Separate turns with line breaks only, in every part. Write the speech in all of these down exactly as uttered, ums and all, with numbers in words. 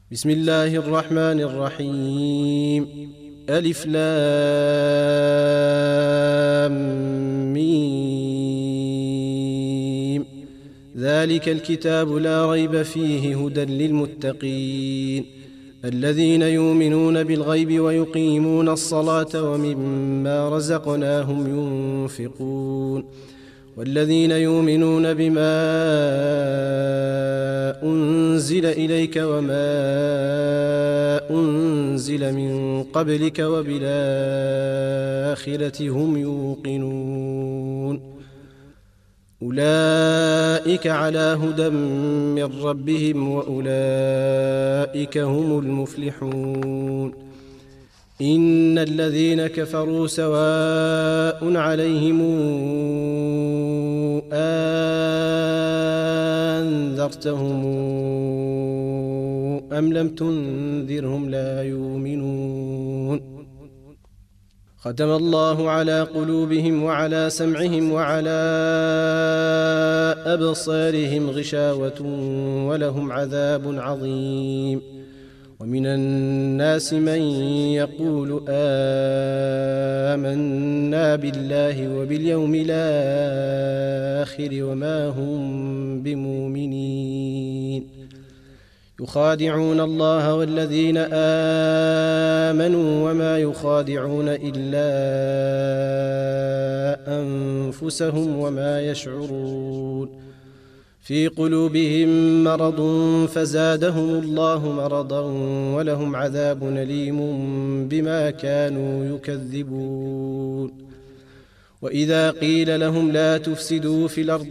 بسم الله الرحمن الرحيم. ألف لام ميم. ذلك الكتاب لا ريب فيه هدى للمتقين الذين يؤمنون بالغيب ويقيمون الصلاة ومما رزقناهم ينفقون والذين يؤمنون بما أنزل إليك وما أنزل من قبلك وبالآخرة هم يوقنون أولئك على هدى من ربهم وأولئك هم المفلحون. إن الذين كفروا سواء عليهم أنذرتهم أم لم تنذرهم لا يؤمنون. ختم الله على قلوبهم وعلى سمعهم وعلى أبصارهم غشاوة ولهم عذاب عظيم. ومن الناس من يقول آمنا بالله وباليوم الآخر وما هم بمؤمنين يخادعون الله والذين آمنوا وما يخادعون إلا أنفسهم وما يشعرون. في قلوبهم مرض فزادهم الله مرضا ولهم عذاب أليم بما كانوا يكذبون. وإذا قيل لهم لا تفسدوا في الأرض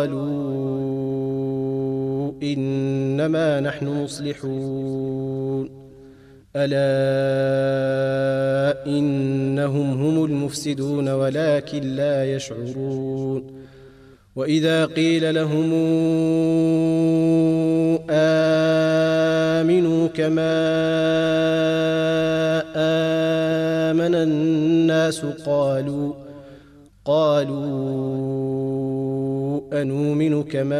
قالوا إنما نحن مصلحون ألا إنهم هم المفسدون ولكن لا يشعرون. وإذا قيل لهم آمنوا كما آمن الناس قالوا قالوا أنؤمن كما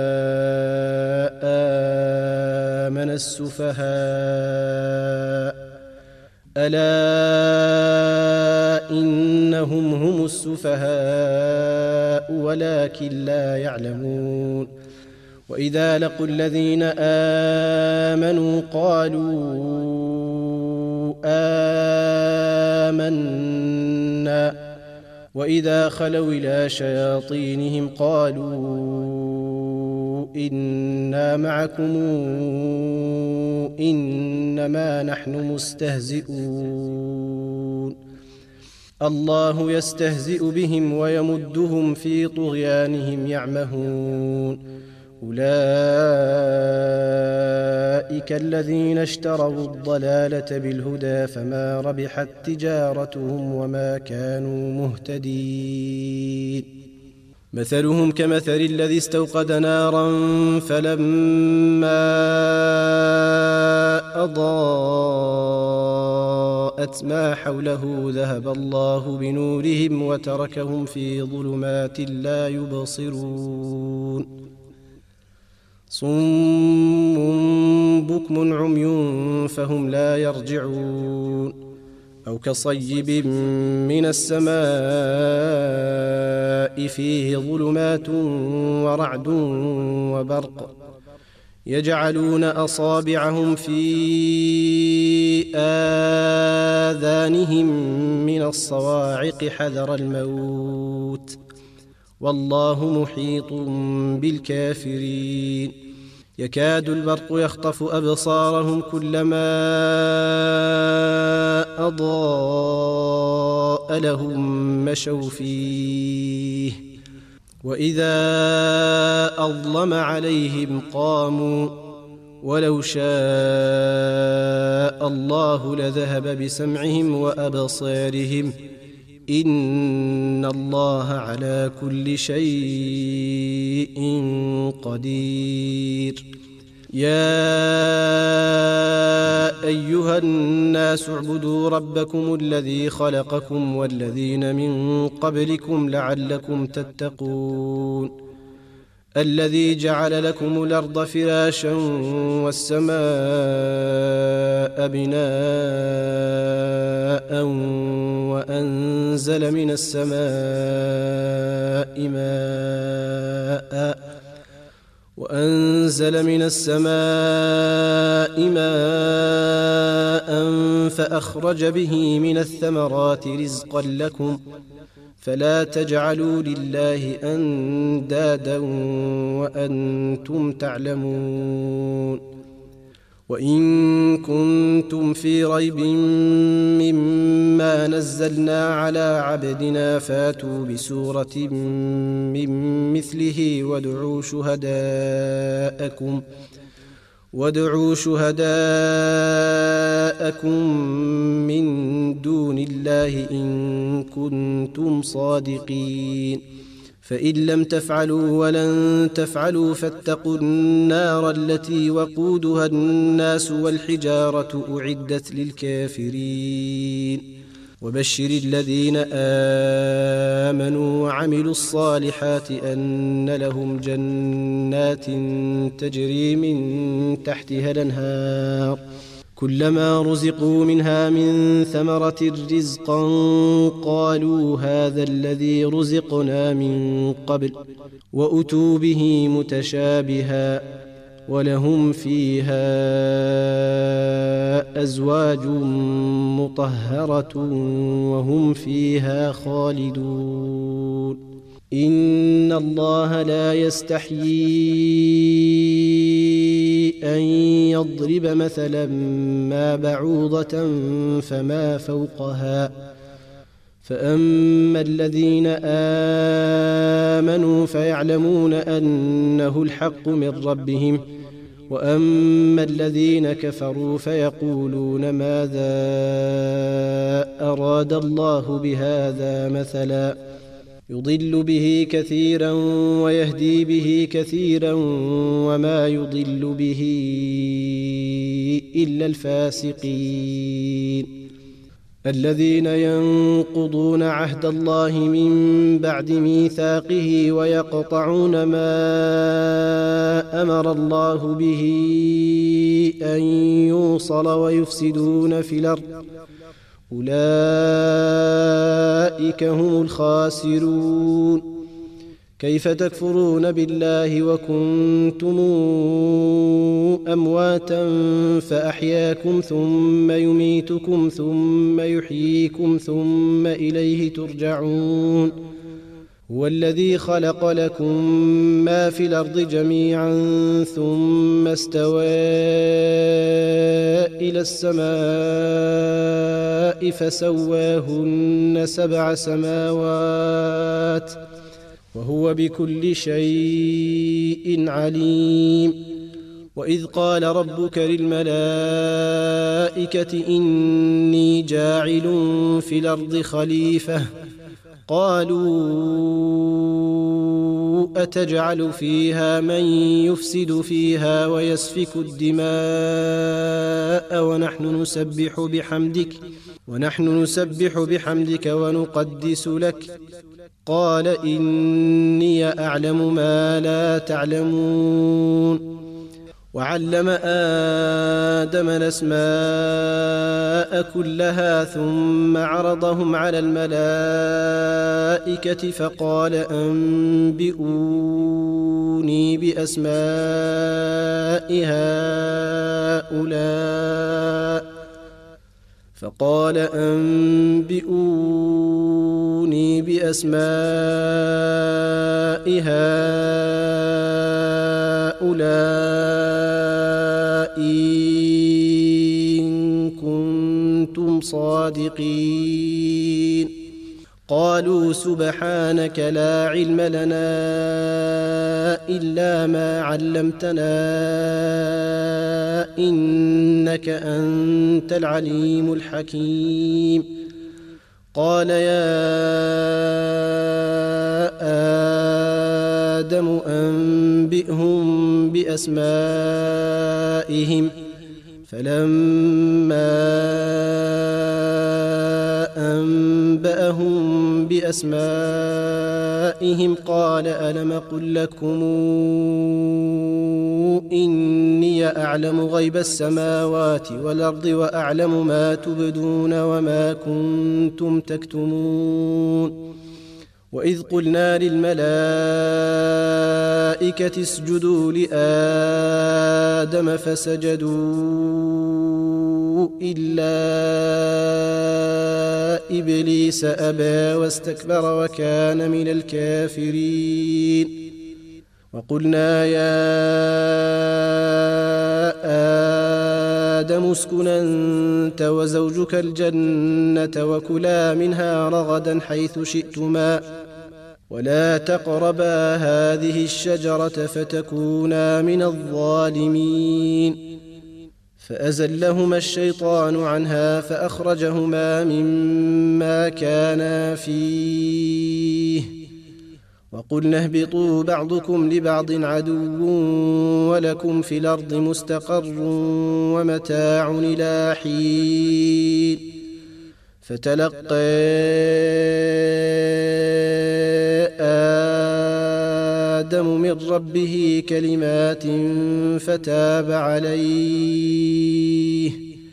آمن السفهاء ألا إنهم هم السفهاء ولكن لا يعلمون. وإذا لقوا الذين آمنوا قالوا آمنا وإذا خلوا إلى شياطينهم قالوا إنا معكم إنما نحن مستهزئون الله يستهزئ بهم ويمدهم في طغيانهم يعمهون. أولئك الذين اشتروا الضلالة بالهدى فما ربحت تجارتهم وما كانوا مهتدين. مثلهم كمثل الذي استوقد نارا فلما أضاءت ما حوله ذهب الله بنورهم وتركهم في ظلمات لا يبصرون. صم بكم عمي فهم لا يرجعون. أو كصيب من السماء فيه ظلمات ورعد وبرق يجعلون أصابعهم في آذانهم من الصواعق حذر الموت والله محيط بالكافرين. يكاد البرق يخطف أبصارهم كلما أضاء لهم مشوا فيه وإذا أظلم عليهم قاموا ولو شاء الله لذهب بسمعهم وأبصارهم إن الله على كل شيء قدير. يا أيها الناس اعبدوا ربكم الذي خلقكم والذين من قبلكم لعلكم تتقون الذي جعل لكم الأرض فراشا والسماء بناء وأنزل من السماء ماء وأنزل من السماء ماء فأخرج به من الثمرات رزقا لكم فلا تجعلوا لله أندادا وأنتم تعلمون وإن كنتم في ريب مما نزلنا على عبدنا فاتوا بسورة من مثله وادعوا شهداءكم وادعوا شهداءكم من دون الله إن كنتم صادقين فإن لم تفعلوا ولن تفعلوا فاتقوا النار التي وقودها الناس والحجارة أعدت للكافرين وبشر الذين آمنوا وعملوا الصالحات أن لهم جنات تجري من تحتها الأنهار كلما رزقوا منها من ثمرة رزقا قالوا هذا الذي رزقنا من قبل وأتوا به متشابها ولهم فيها أزواج مطهرة وهم فيها خالدون إن الله لا يستحيي أن يضرب مثلا ما بعوضة فما فوقها فأما الذين آمنوا فيعلمون أنه الحق من ربهم وأما الذين كفروا فيقولون ماذا أراد الله بهذا مثلا يضل به كثيرا ويهدي به كثيرا وما يضل به إلا الفاسقين الذين ينقضون عهد الله من بعد ميثاقه ويقطعون ما أمر الله به أن يوصل ويفسدون في الأرض أولئك هم الخاسرون كيف تكفرون بالله وكنتم أمواتا فأحياكم ثم يميتكم ثم يحييكم ثم إليه ترجعون هو الذي خلق لكم ما في الأرض جميعا ثم استوى إلى السماء فسواهن سبع سماوات وهو بكل شيء عليم وإذ قال ربك للملائكة إني جاعل في الأرض خليفة قالوا أتجعل فيها من يفسد فيها ويسفك الدماء ونحن نسبح بحمدك ونحن نسبح بحمدك ونقدس لك قال إني أعلم ما لا تعلمون وعلم آدم الأسماء كلها ثم عرضهم على الملائكة فقال أنبئوني بأسماء هؤلاء فقال أنبئوني بأسماء هؤلاء إن كنتم صادقين قالوا سبحانك لا علم لنا إلا ما علمتنا إنك أنت العليم الحكيم قال يا آدم أنبئهم بأسمائهم فلما أنبأهم بأسمائهم بأسمائهم قال ألم قل لكم إني أعلم غيب السماوات والأرض وأعلم ما تبدون وما كنتم تكتمون وإذ قلنا للملائكة اسجدوا لآدم فسجدوا إلا إبليس أبى واستكبر وكان من الكافرين وقلنا يا آدم اسكن أنت وزوجك الجنة وكلا منها رغدا حيث شئتما ولا تقربا هذه الشجرة فتكونا من الظالمين فأزلهما الشيطان عنها فأخرجهما مما كانا فيه وقلنا اهبطوا بعضكم لبعض عدو ولكم في الأرض مستقر ومتاع إلى حين فتلقى آدم من ربه كلمات فتاب عليه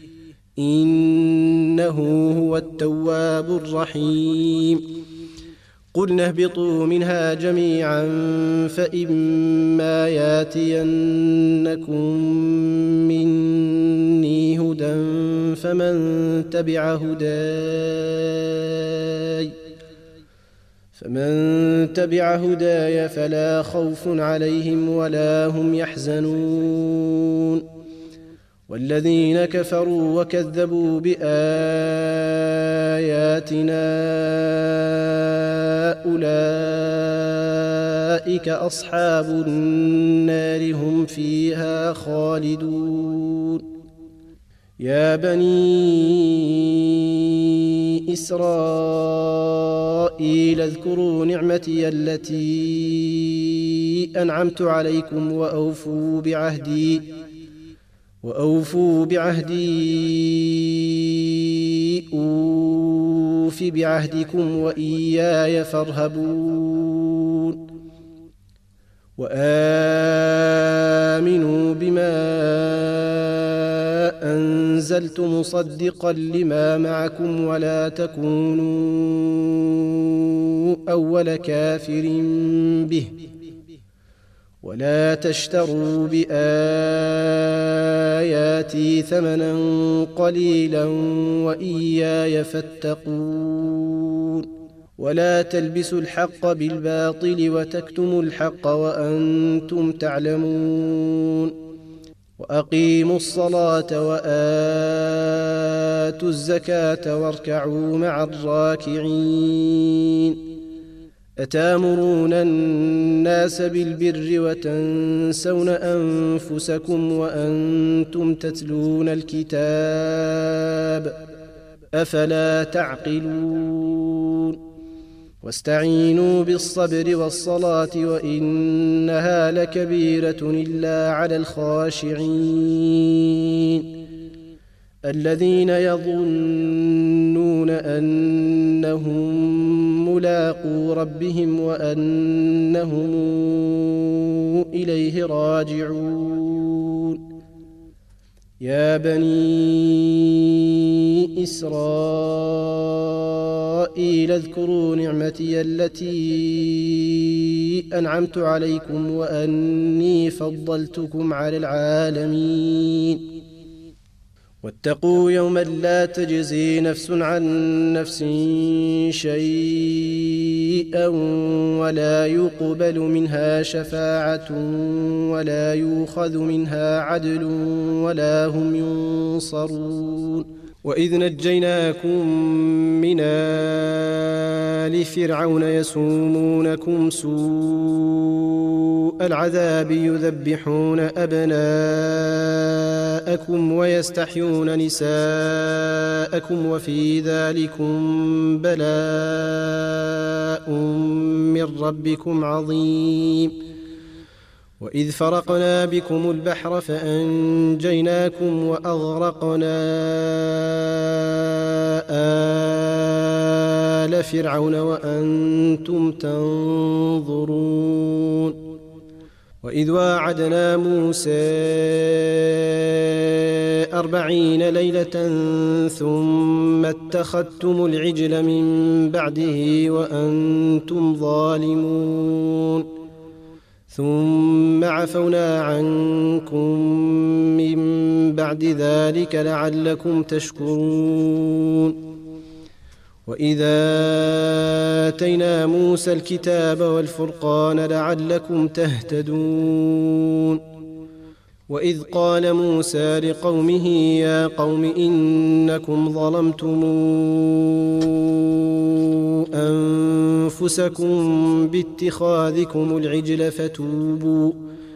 إنه هو التواب الرحيم قلنا اهبطوا منها جميعا فإما ياتينكم مني هدى فمن تبع هداي فمن تبع هداي فلا خوف عليهم ولا هم يحزنون والذين كفروا وكذبوا بآياتنا أولئك أصحاب النار هم فيها خالدون يا بني إسرائيل اذكروا نعمتي التي أنعمت عليكم وأوفوا بعهدي وأوفوا بعهدي أوف بعهدكم وإياي فارهبون وآمنوا بما أنزلت مصدقا لما معكم ولا تكونوا أول كافر به ولا تشتروا بآياتي ثمنا قليلا وإياي فاتقون ولا تلبسوا الحق بالباطل وتكتموا الحق وأنتم تعلمون وأقيموا الصلاة وآتوا الزكاة واركعوا مع الراكعين أتامرون الناس بالبر وتنسون أنفسكم وأنتم تتلون الكتاب أفلا تعقلون واستعينوا بالصبر والصلاة وإنها لكبيرة إلا على الخاشعين الذين يظنون أنهم ملاقو ربهم وأنهم إليه راجعون يا بني إسرائيل اذكروا نعمتي التي أنعمت عليكم وأني فضلتكم على العالمين واتقوا يوما لا تجزي نفس عن نفس شيئا ولا يقبل منها شفاعة ولا يؤخذ منها عدل ولا هم ينصرون وإذ نجيناكم من آل فرعون يسومونكم سوء العذاب يذبحون أبناءكم ويستحيون نساءكم وفي ذلكم بلاء من ربكم عظيم وإذ فرقنا بكم البحر فأنجيناكم وأغرقنا آل فرعون وأنتم تنظرون وإذ واعدنا موسى أربعين ليلة ثم اتخذتم العجل من بعده وأنتم ظالمون ثم عفونا عنكم من بعد ذلك لعلكم تشكرون وإذا آتينا موسى الكتاب والفرقان لعلكم تهتدون وإذ قال موسى لقومه يا قوم إنكم ظلمتم أنفسكم باتخاذكم العجل فتوبوا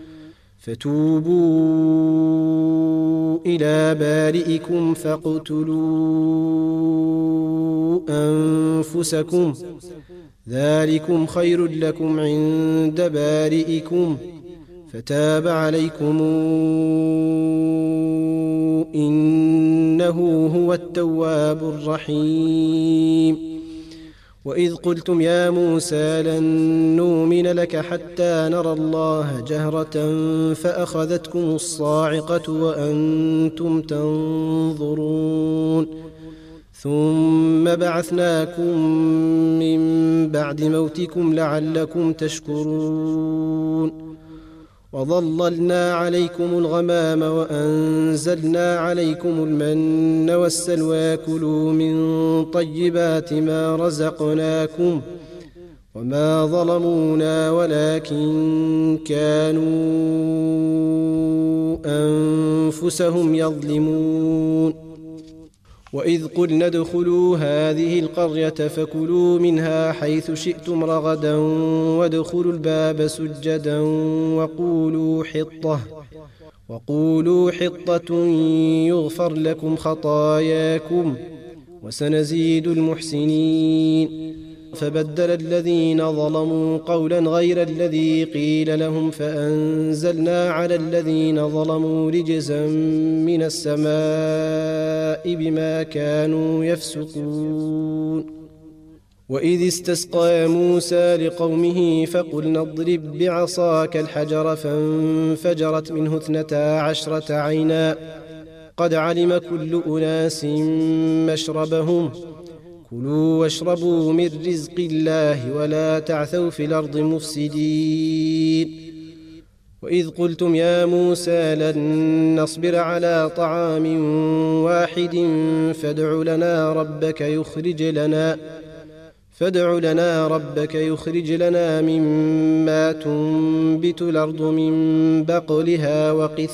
فتوبوا إلى بارئكم فاقتلوا أنفسكم ذلكم خير لكم عند بارئكم فتاب عليكم إنه هو التواب الرحيم وإذ قلتم يا موسى لن نؤمن لك حتى نرى الله جهرة فأخذتكم الصاعقة وأنتم تنظرون ثم بعثناكم من بعد موتكم لعلكم تشكرون وظللنا عليكم الغمام وأنزلنا عليكم المن والسلوى كلوا من طيبات ما رزقناكم وما ظلمونا ولكن كانوا أنفسهم يظلمون وإذ قلنا ادخلوا هذه القرية فكلوا منها حيث شئتم رغدا وادخلوا الباب سجدا وقولوا حطة وقولوا حطة يغفر لكم خطاياكم وسنزيد المحسنين فبدل الذين ظلموا قولا غير الذي قيل لهم فأنزلنا على الذين ظلموا رجزا من السماء بما كانوا يفسقون وإذ استسقى موسى لقومه فقلنا اضرب بعصاك الحجر فانفجرت منه اثنتا عشرة عينا قد علم كل أناس مشربهم كلوا واشربوا من رزق الله ولا تعثوا في الأرض مفسدين وإذ قلتم يا موسى لن نصبر على طعام واحد فادع لنا ربك يخرج لنا فادع لنا ربك يخرج لنا مما تنبت الأرض من بقلها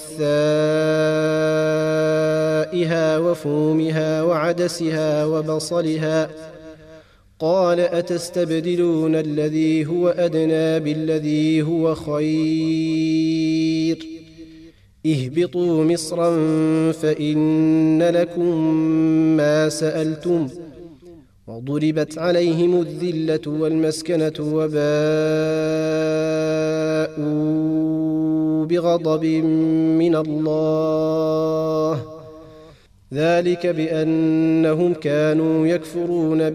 وقثائها وفومها وعدسها وبصلها قال أتستبدلون الذي هو أدنى بالذي هو خير اهبطوا مصرا فإن لكم ما سألتم وضربت عليهم الذلة والمسكنة وباءوا بغضب من الله ذلك بأنهم كانوا يكفرون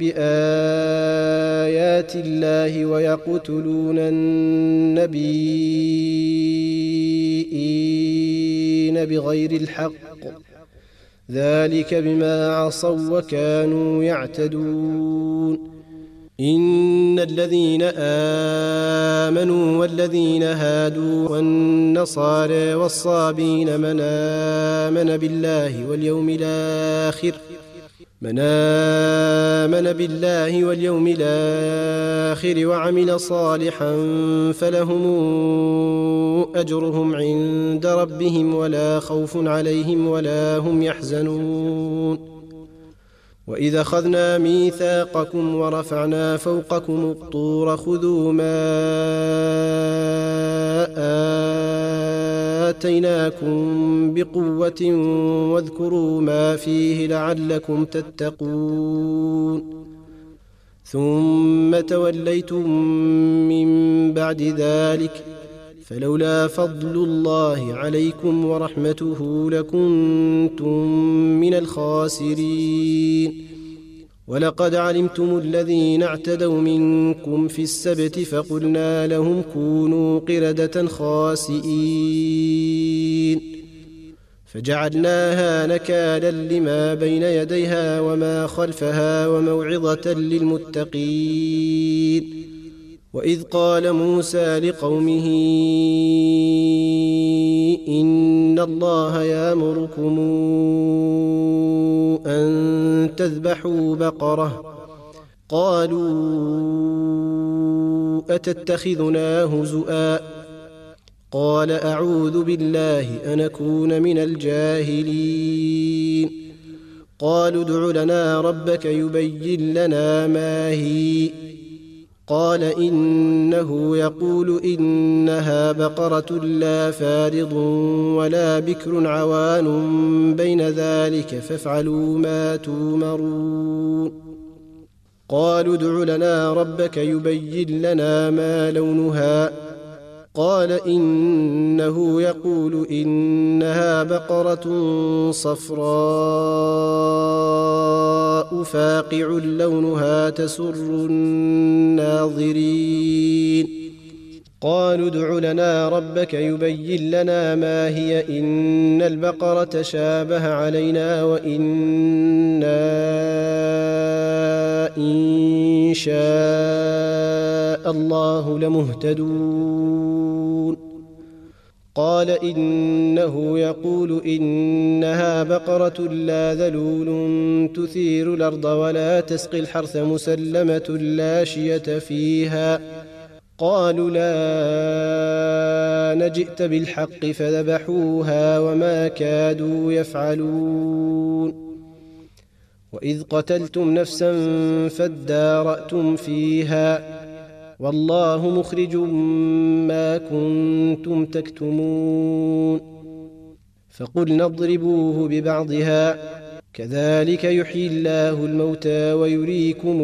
بآيات الله ويقتلون النبيين بغير الحق ذلك بما عصوا وكانوا يعتدون إن الذين آمنوا والذين هادوا والنصارى والصابين من آمن بالله واليوم الآخر من آمن بالله واليوم الآخر وعمل صالحا فلهم أجرهم عند ربهم ولا خوف عليهم ولا هم يحزنون وإذا أخذنا ميثاقكم ورفعنا فوقكم الطور خذوا ما آتيناكم بقوة واذكروا ما فيه لعلكم تتقون ثم توليتم من بعد ذلك فلولا فضل الله عليكم ورحمته لكنتم من الخاسرين. ولقد علمتم الذين اعتدوا منكم في السبت فقلنا لهم كونوا قردة خاسئين فجعلناها نكالا لما بين يديها وما خلفها وموعظة للمتقين. وإذ قال موسى لقومه إن الله يأمركم أن تذبحوا بقرة قالوا أتتخذنا هزؤا قال أعوذ بالله أن أكون من الجاهلين. قالوا ادع لنا ربك يبين لنا ما هي قال إنه يقول إنها بقرة لا فارض ولا بكر عوان بين ذلك فافعلوا ما تومرون. قالوا ادع لنا ربك يبين لنا ما لونها قال إنه يقول إنها بقرة صفراء فاقع لونها تسر الناظرين. قالوا ادع لنا ربك يبين لنا ما هي إن البقرة شابه علينا وإنا إن شاء الله لمهتدون. قال إنه يقول إنها بقرة لا ذلول تثير الأرض ولا تسقي الحرث مسلمة لا شية فيها. قالوا لا نجئت بالحق فذبحوها وما كادوا يفعلون. وإذ قتلتم نفسا فادارأتم فيها والله مخرج ما كنتم تكتمون. فقلنا اضربوه ببعضها كذلك يحيي الله الموتى ويريكم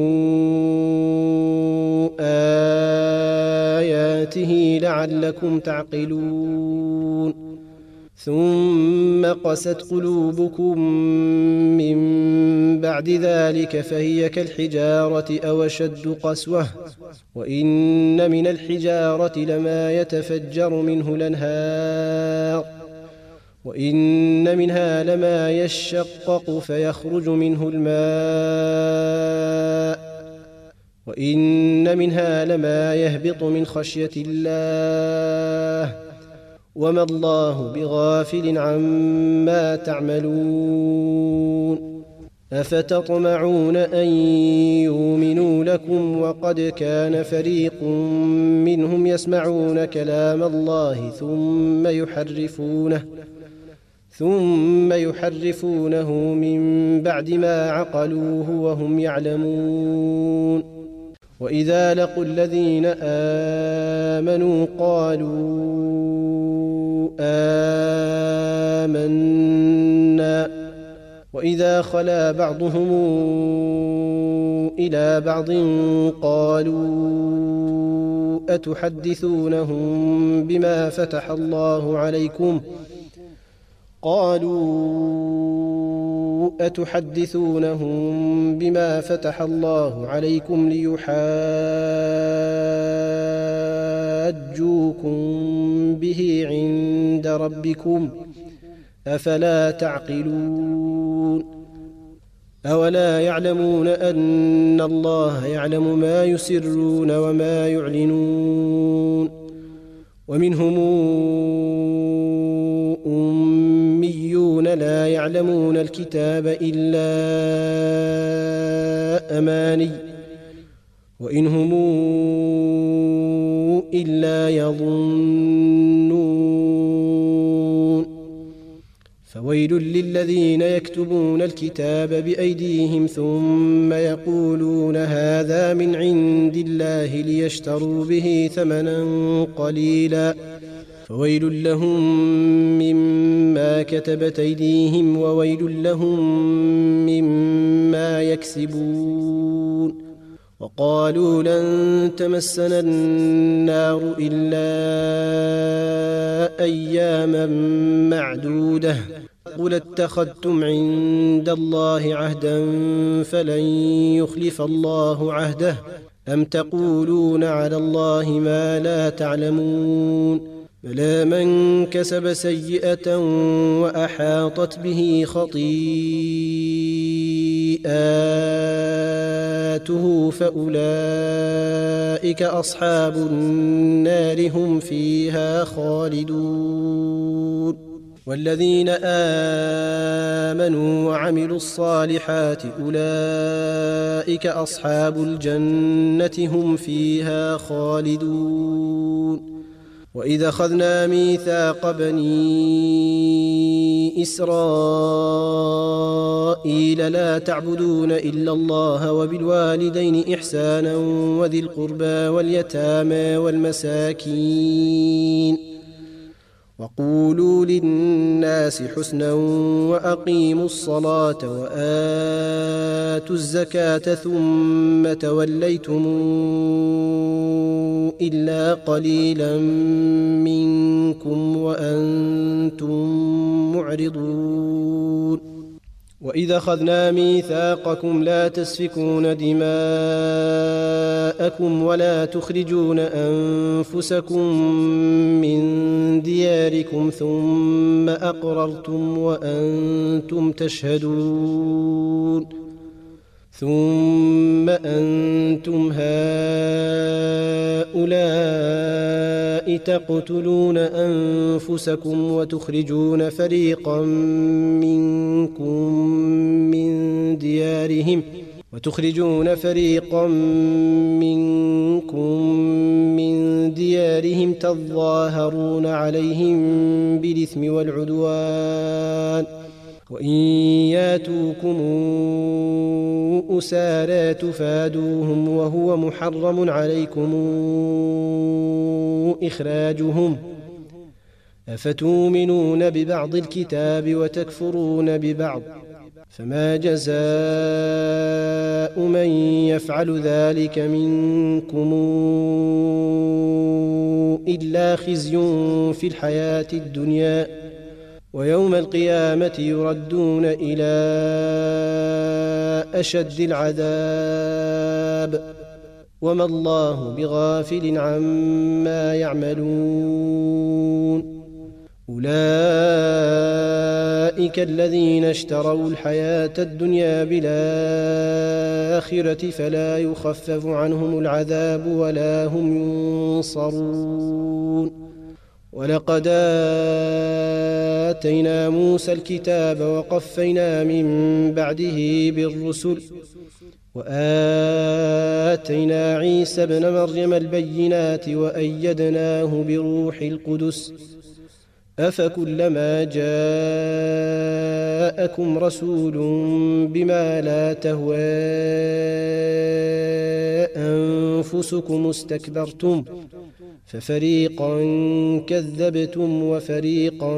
آياته لعلكم تعقلون. ثم قست قلوبكم من بعد ذلك فهي كالحجارة أو أشد قسوة وإن من الحجارة لما يتفجر منه الأنهار وإن منها لما يشقق فيخرج منه الماء وإن منها لما يهبط من خشية الله وما الله بغافل عما تعملون. أفتطمعون أن يؤمنوا لكم وقد كان فريق منهم يسمعون كلام الله ثم يحرفونه ثم يحرفونه من بعد ما عقلوه وهم يعلمون. وإذا لقوا الذين آمنوا قالوا آمنا وإذا خلا بعضهم إلى بعض قالوا أتحدثونهم بما فتح الله عليكم قالوا أتحدثونهم بما فتح الله عليكم ليحاجوكم به عند ربكم أفلا تعقلون. أولا يعلمون أن الله يعلم ما يسرون وما يعلنون. ومنهم أميون لا يعلمون الكتاب إلا أماني وإن هم إلا يظنون. فويل للذين يكتبون الكتاب بأيديهم ثم يقولون هذا من عند الله ليشتروا به ثمنا قليلا فويل لهم مما كتبت أيديهم وويل لهم مما يكسبون. وقالوا لن تمسنا النار إلا أياما معدودة قل اتخذتم عند الله عهدا فلن يخلف الله عهده أم تقولون على الله ما لا تعلمون بلى من كسب سيئة وأحاطت به خطيئاته فأولئك أصحاب النار هم فيها خالدون والذين آمنوا وعملوا الصالحات أولئك أصحاب الجنة هم فيها خالدون وإذا أخذنا ميثاق بني إسرائيل لا تعبدون إلا الله وبالوالدين إحسانا وذي القربى واليتامى والمساكين وقولوا للناس حسنا وأقيموا الصلاة وآتوا الزكاة ثم توليتم إلا قليلا منكم وأنتم معرضون وإذا أخذنا ميثاقكم لا تسفكون دماءكم ولا تخرجون أنفسكم من دياركم ثم أقررتم وأنتم تشهدون ثم أنتم هؤلاء تقتلون أنفسكم وتخرجون فريقا منكم من ديارهم وتخرجون فريقا منكم من ديارهم تظاهرون عليهم بالإثم والعدوان وإن ياتوكم أسارى تفادوهم وهو محرم عليكم إخراجهم أفتؤمنون ببعض الكتاب وتكفرون ببعض فما جزاء من يفعل ذلك منكم إلا خزي في الحياة الدنيا ويوم القيامة يردون إلى أشد العذاب وما الله بغافل عما يعملون أولئك الذين اشتروا الحياة الدنيا بالآخرة فلا يخفف عنهم العذاب ولا هم ينصرون ولقد آتينا موسى الكتاب وقفينا من بعده بالرسل وآتينا عيسى ابن مريم البينات وأيدناه بروح القدس أفكلما جاءكم رسول بما لا تهوى أنفسكم استكبرتم ففريقا كذبتم وفريقا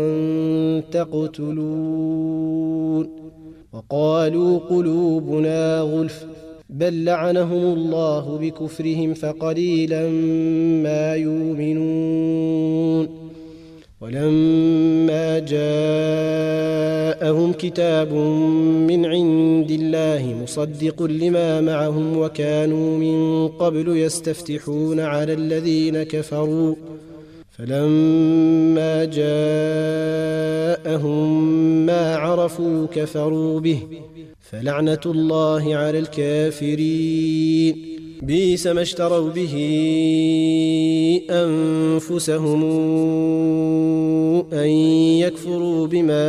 تقتلون وقالوا قلوبنا غلف بل لعنهم الله بكفرهم فقليلا ما يؤمنون ولما جاءهم كتاب من عند الله مصدق لما معهم وكانوا من قبل يستفتحون على الذين كفروا فلما جاءهم ما عرفوا كفروا به فلعنة الله على الكافرين بئس ما اشتروا به أنفسهم أن يكفروا بما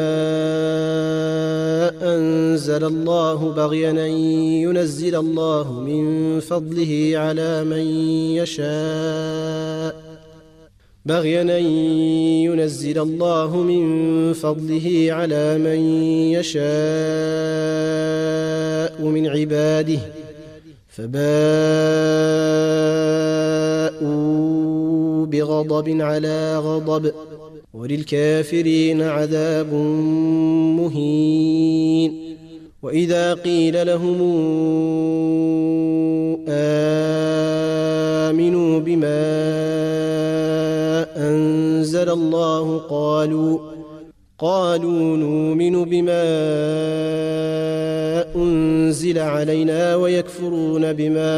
أنزل الله بغيا أن ينزل الله من فضله على من يشاء بغيا أن ينزل الله من فضله على من يشاء من عباده فباءوا بغضب على غضب وللكافرين عذاب مهين وإذا قيل لهم آمنوا بما أنزل الله قالوا قالوا نؤمن بما أنزل علينا ويكفرون بما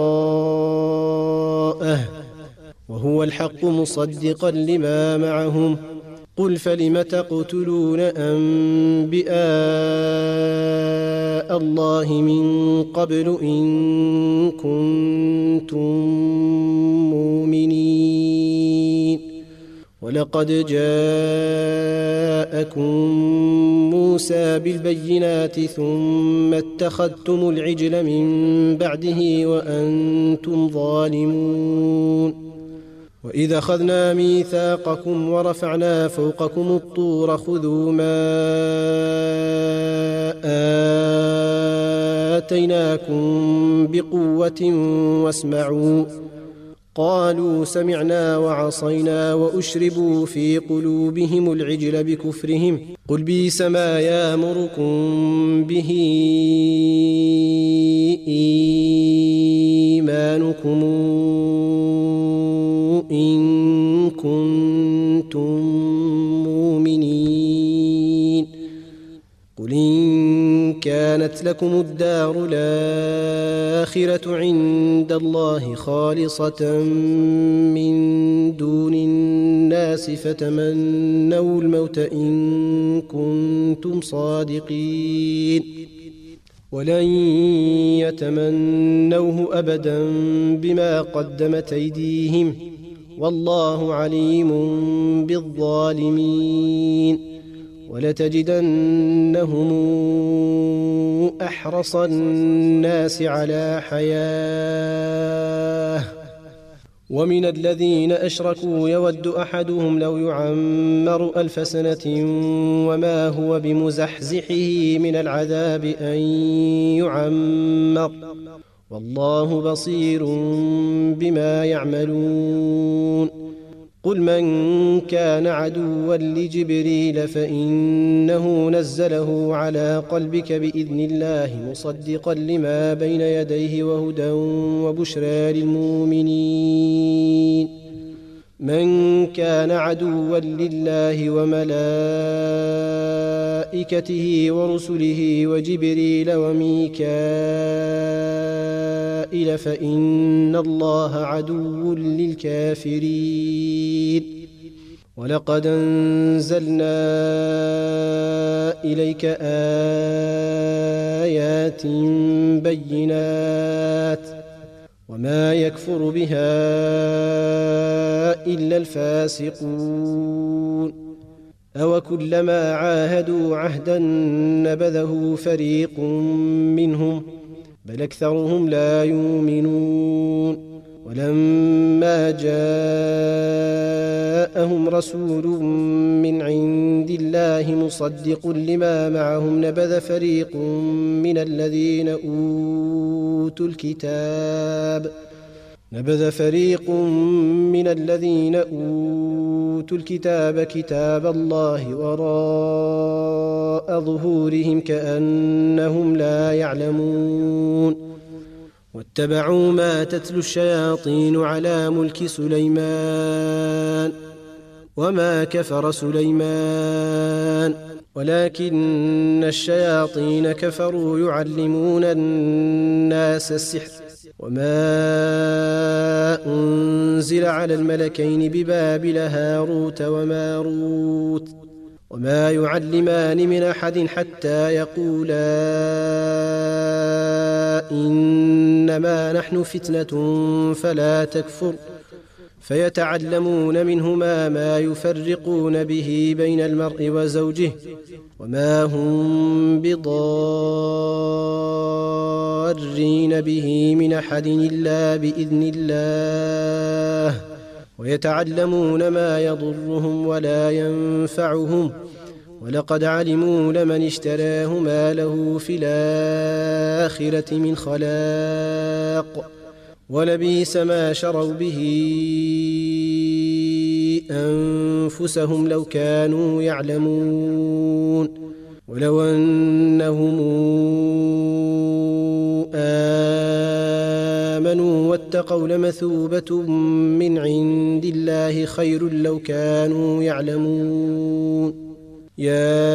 وراءه وهو الحق مصدقا لما معهم قل فلم تقتلون أنبياء الله من قبل إن كنتم مؤمنين ولقد جاءكم موسى بالبينات ثم اتخذتم العجل من بعده وأنتم ظالمون وإذا أخذنا ميثاقكم ورفعنا فوقكم الطور خذوا ما آتيناكم بقوة واسمعوا قالوا سمعنا وعصينا وأشربوا في قلوبهم العجل بكفرهم قل بئس ما يأمركم به إيمانكم إن كنتم مؤمنين قل إن كانت لكم الدار الآخرة عند الله خالصة من دون الناس فتمنوا الموت إن كنتم صادقين ولن يتمنوه أبدا بما قدمت أيديهم والله عليم بالظالمين ولتجدنهم أحرص الناس على حياة ومن الذين أشركوا يود أحدهم لو يعمر ألف سنة وما هو بمزحزحه من العذاب أن يعمر والله بصير بما يعملون قل من كان عدوا لجبريل فإنه نزله على قلبك بإذن الله مصدقا لما بين يديه وهدى وبشرى للمؤمنين من كان عدوا لله وملائكته ورسله وجبريل وميكائيل فإن الله عدو للكافرين ولقد أنزلنا إليك آيات بينات وما يكفر بها إلا الفاسقون أوكلما عاهدوا عهدا نبذه فريق منهم بل أكثرهم لا يؤمنون ولما جاءهم رسول من عند الله مصدق لما معهم نبذ فريق من الذين أوتوا الكتاب نبذ فريق من الذين أوتوا الكتاب كتاب الله وراء ظهورهم كأنهم لا يعلمون واتبعوا ما تتلو الشياطين على ملك سليمان وما كفر سليمان ولكن الشياطين كفروا يعلمون الناس السحر وما أنزل على الملكين ببابل هاروت وماروت وما يعلمان من أحد حتى يقولا إنما نحن فتنة فلا تكفر فيتعلمون منهما ما يفرقون به بين المرء وزوجه وما هم بضارين به من أحد إلا بإذن الله ويتعلمون ما يضرهم ولا ينفعهم ولقد علموا لمن اشتراه ما له في الآخرة من خلاق ولبئس ما شروا به أنفسهم لو كانوا يعلمون ولو أنهم واتقوا لمثوبة من عند الله خير لو كانوا يعلمون. يا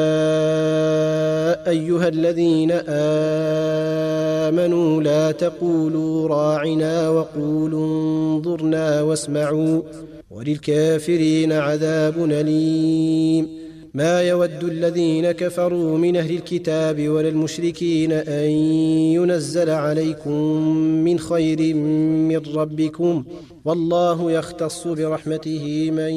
أيها الذين آمنوا لا تقولوا راعنا وقولوا انظرنا واسمعوا وللكافرين عذاب أليم. ما يود الذين كفروا من أهل الكتاب ولا المشركين أن ينزل عليكم من خير من ربكم والله يختص برحمته من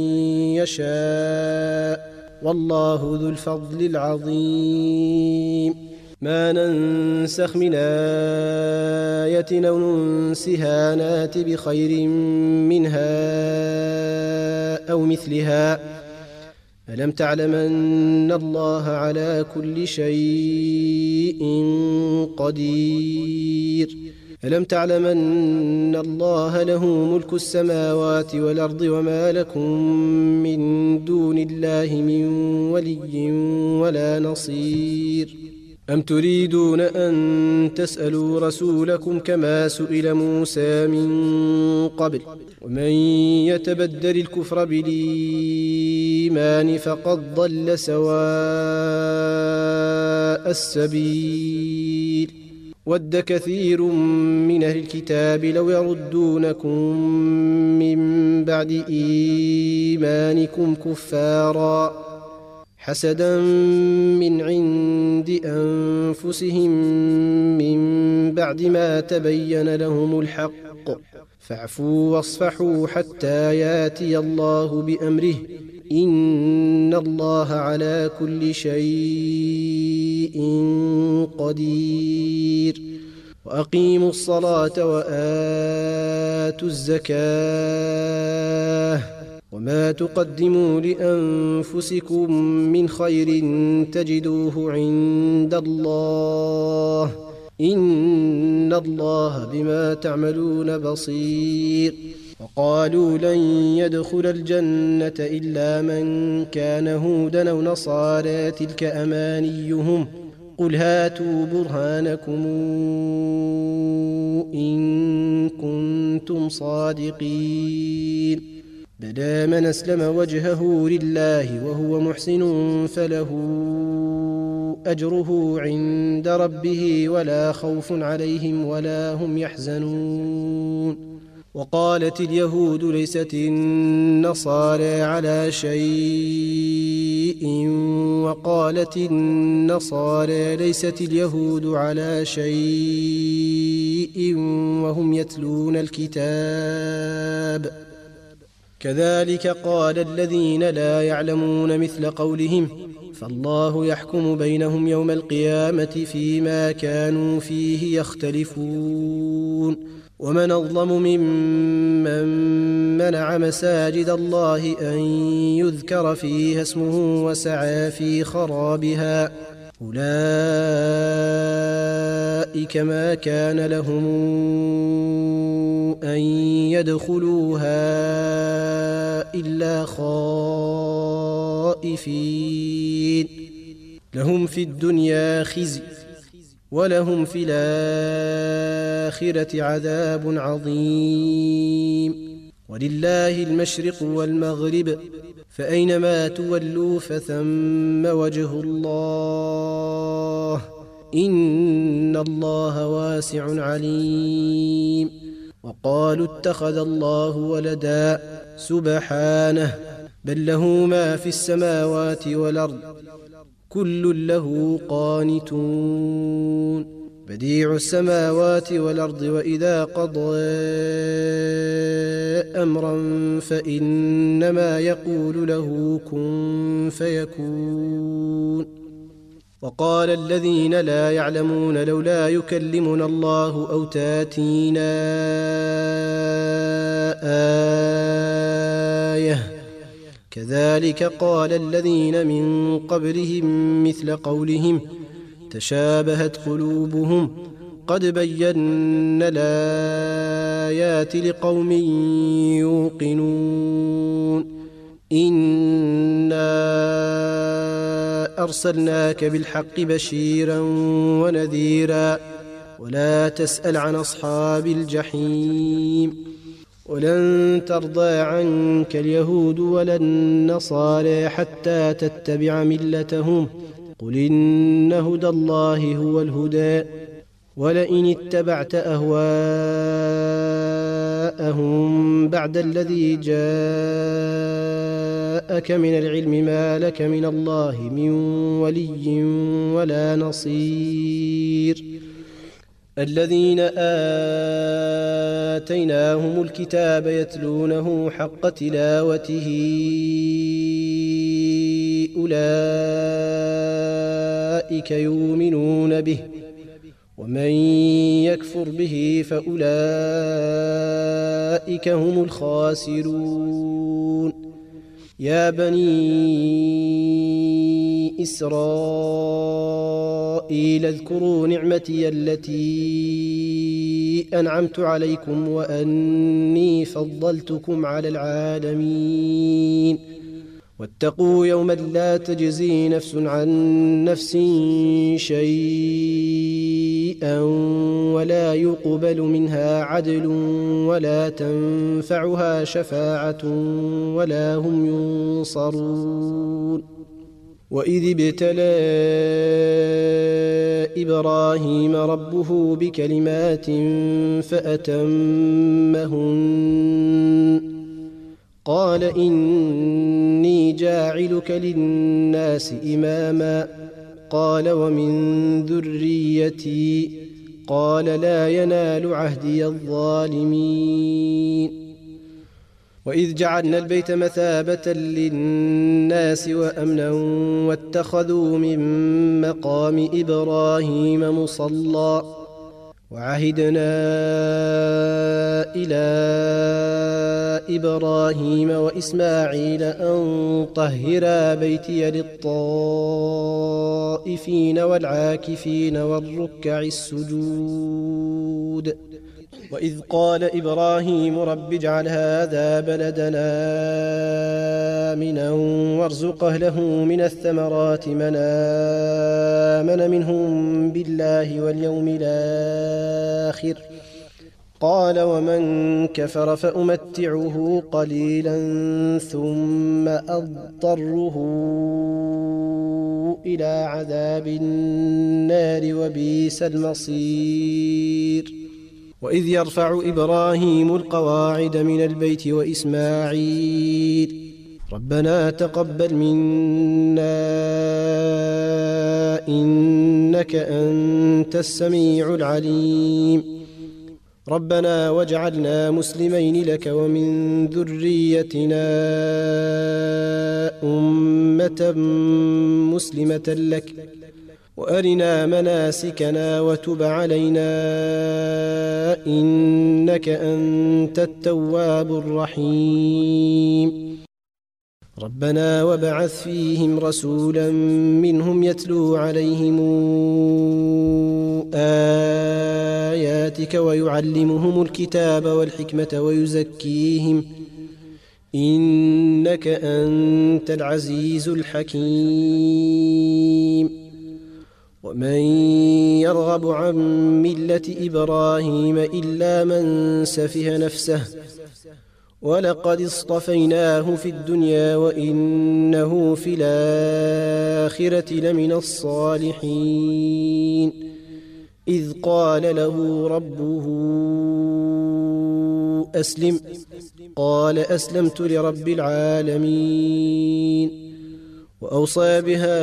يشاء والله ذو الفضل العظيم. ما ننسخ من آية أو ننسها نات بخير منها أو مثلها. ألم تعلم أن الله على كل شيء قدير. ألم تعلم أن الله له ملك السماوات والأرض وما لكم من دون الله من ولي ولا نصير. أم تريدون أن تسألوا رسولكم كما سئل موسى من قبل ومن يتبدل الكفر بالإيمان فقد ضل سواء السبيل. ود كثير من أهل الكتاب لو يردونكم من بعد إيمانكم كفارا حسدا من عند أنفسهم من بعد ما تبين لهم الحق فاعفوا واصفحوا حتى ياتي الله بأمره إن الله على كل شيء قدير. وأقيموا الصلاة وآتوا الزكاة وما تقدموا لأنفسكم من خير تجدوه عند الله إن الله بما تعملون بصير. وقالوا لن يدخل الجنة إلا من كان هودا أو نصارى تلك أمانيهم قل هاتوا برهانكم إن كنتم صادقين. بلى من أسلم وجهه لله وهو محسن فله أجره عند ربه ولا خوف عليهم ولا هم يحزنون. وقالت اليهود ليست النصارى على شيء وقالت النصارى ليست اليهود على شيء وهم يتلون الكتاب كذلك قال الذين لا يعلمون مثل قولهم فالله يحكم بينهم يوم القيامة فيما كانوا فيه يختلفون. ومن أظلم ممن منع مساجد الله أن يذكر فيها اسمه وسعى في خرابها أولئك ما كان لهم أن يدخلوها إلا خائفين لهم في الدنيا خزي ولهم في الآخرة عذاب عظيم. ولله المشرق والمغرب فأينما تولوا فثم وجه الله إن الله واسع عليم. وقالوا اتخذ الله ولدا سبحانه بل له ما في السماوات والأرض كل له قانتون. بديع السماوات والأرض وإذا قضى أمرا فإنما يقول له كن فيكون. وقال الذين لا يعلمون لولا يكلمنا الله أو تاتينا آية كذلك قال الذين من قبلهم مثل قولهم تشابهت قلوبهم قد بينا الآيات لقوم يوقنون. إنا أرسلناك بالحق بشيرا ونذيرا ولا تسأل عن أصحاب الجحيم ولن ترضى عنك اليهود ولا النصارى حتى تتبع ملتهم قل إن هدى الله هو الهدى ولئن اتبعت أهواءهم بعد الذي جاءك من العلم ما لك من الله من ولي ولا نصير الذين آتيناهم الكتاب يتلونه حق تلاوته أولئك يؤمنون به ومن يكفر به فأولئك هم الخاسرون يا بني إسرائيل اذكروا نعمتي التي أنعمت عليكم وأني فضلتكم على العالمين واتقوا يوما لا تجزي نفس عن نفس شيئا ولا يقبل منها عدل ولا تنفعها شفاعة ولا هم ينصرون وإذ ابتلى إبراهيم ربه بكلمات فأتمهن قال إني جاعلك للناس إماما قال ومن ذريتي قال لا ينال عهدي الظالمين وإذ جعلنا البيت مثابة للناس وأمنا واتخذوا من مقام إبراهيم مصلى وعهدنا إلى إبراهيم وإسماعيل أن طهرا بيتي للطائفين والعاكفين والركع السجود وإذ قال إبراهيم رب اجعل هذا بلدنا آمنا وارزق أهله من الثمرات من آمن منهم بالله واليوم الآخر قال ومن كفر فأمتعه قليلا ثم أضطره إلى عذاب النار وبئس المصير وإذ يرفع إبراهيم القواعد من البيت وإسماعيل ربنا تقبل منا إنك أنت السميع العليم ربنا واجعلنا مسلمين لك ومن ذريتنا أمة مسلمة لك وأرنا مناسكنا وتب علينا إنك أنت التواب الرحيم ربنا وابعث فيهم رسولا منهم يتلو عليهم آياتك ويعلمهم الكتاب والحكمة ويزكيهم إنك أنت العزيز الحكيم ومن يرغب عن ملة إبراهيم إلا من سفه نفسه ولقد اصطفيناه في الدنيا وإنه في الآخرة لمن الصالحين إذ قال له ربه أسلم قال أسلمت لرب العالمين وأوصى بها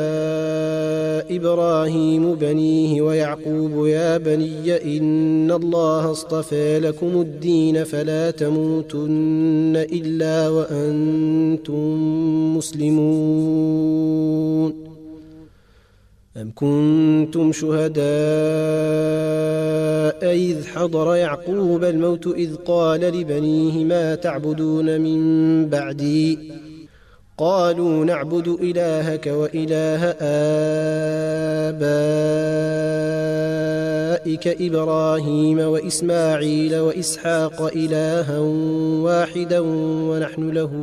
إبراهيم بنيه ويعقوب يا بني إن الله اصطفى لكم الدين فلا تموتن إلا وأنتم مسلمون أم كنتم شهداء إذ حضر يعقوب الموت إذ قال لبنيه ما تعبدون من بعدي قالوا نعبد إلهك وإله آبائك إبراهيم وإسماعيل وإسحاق إلها واحدا ونحن له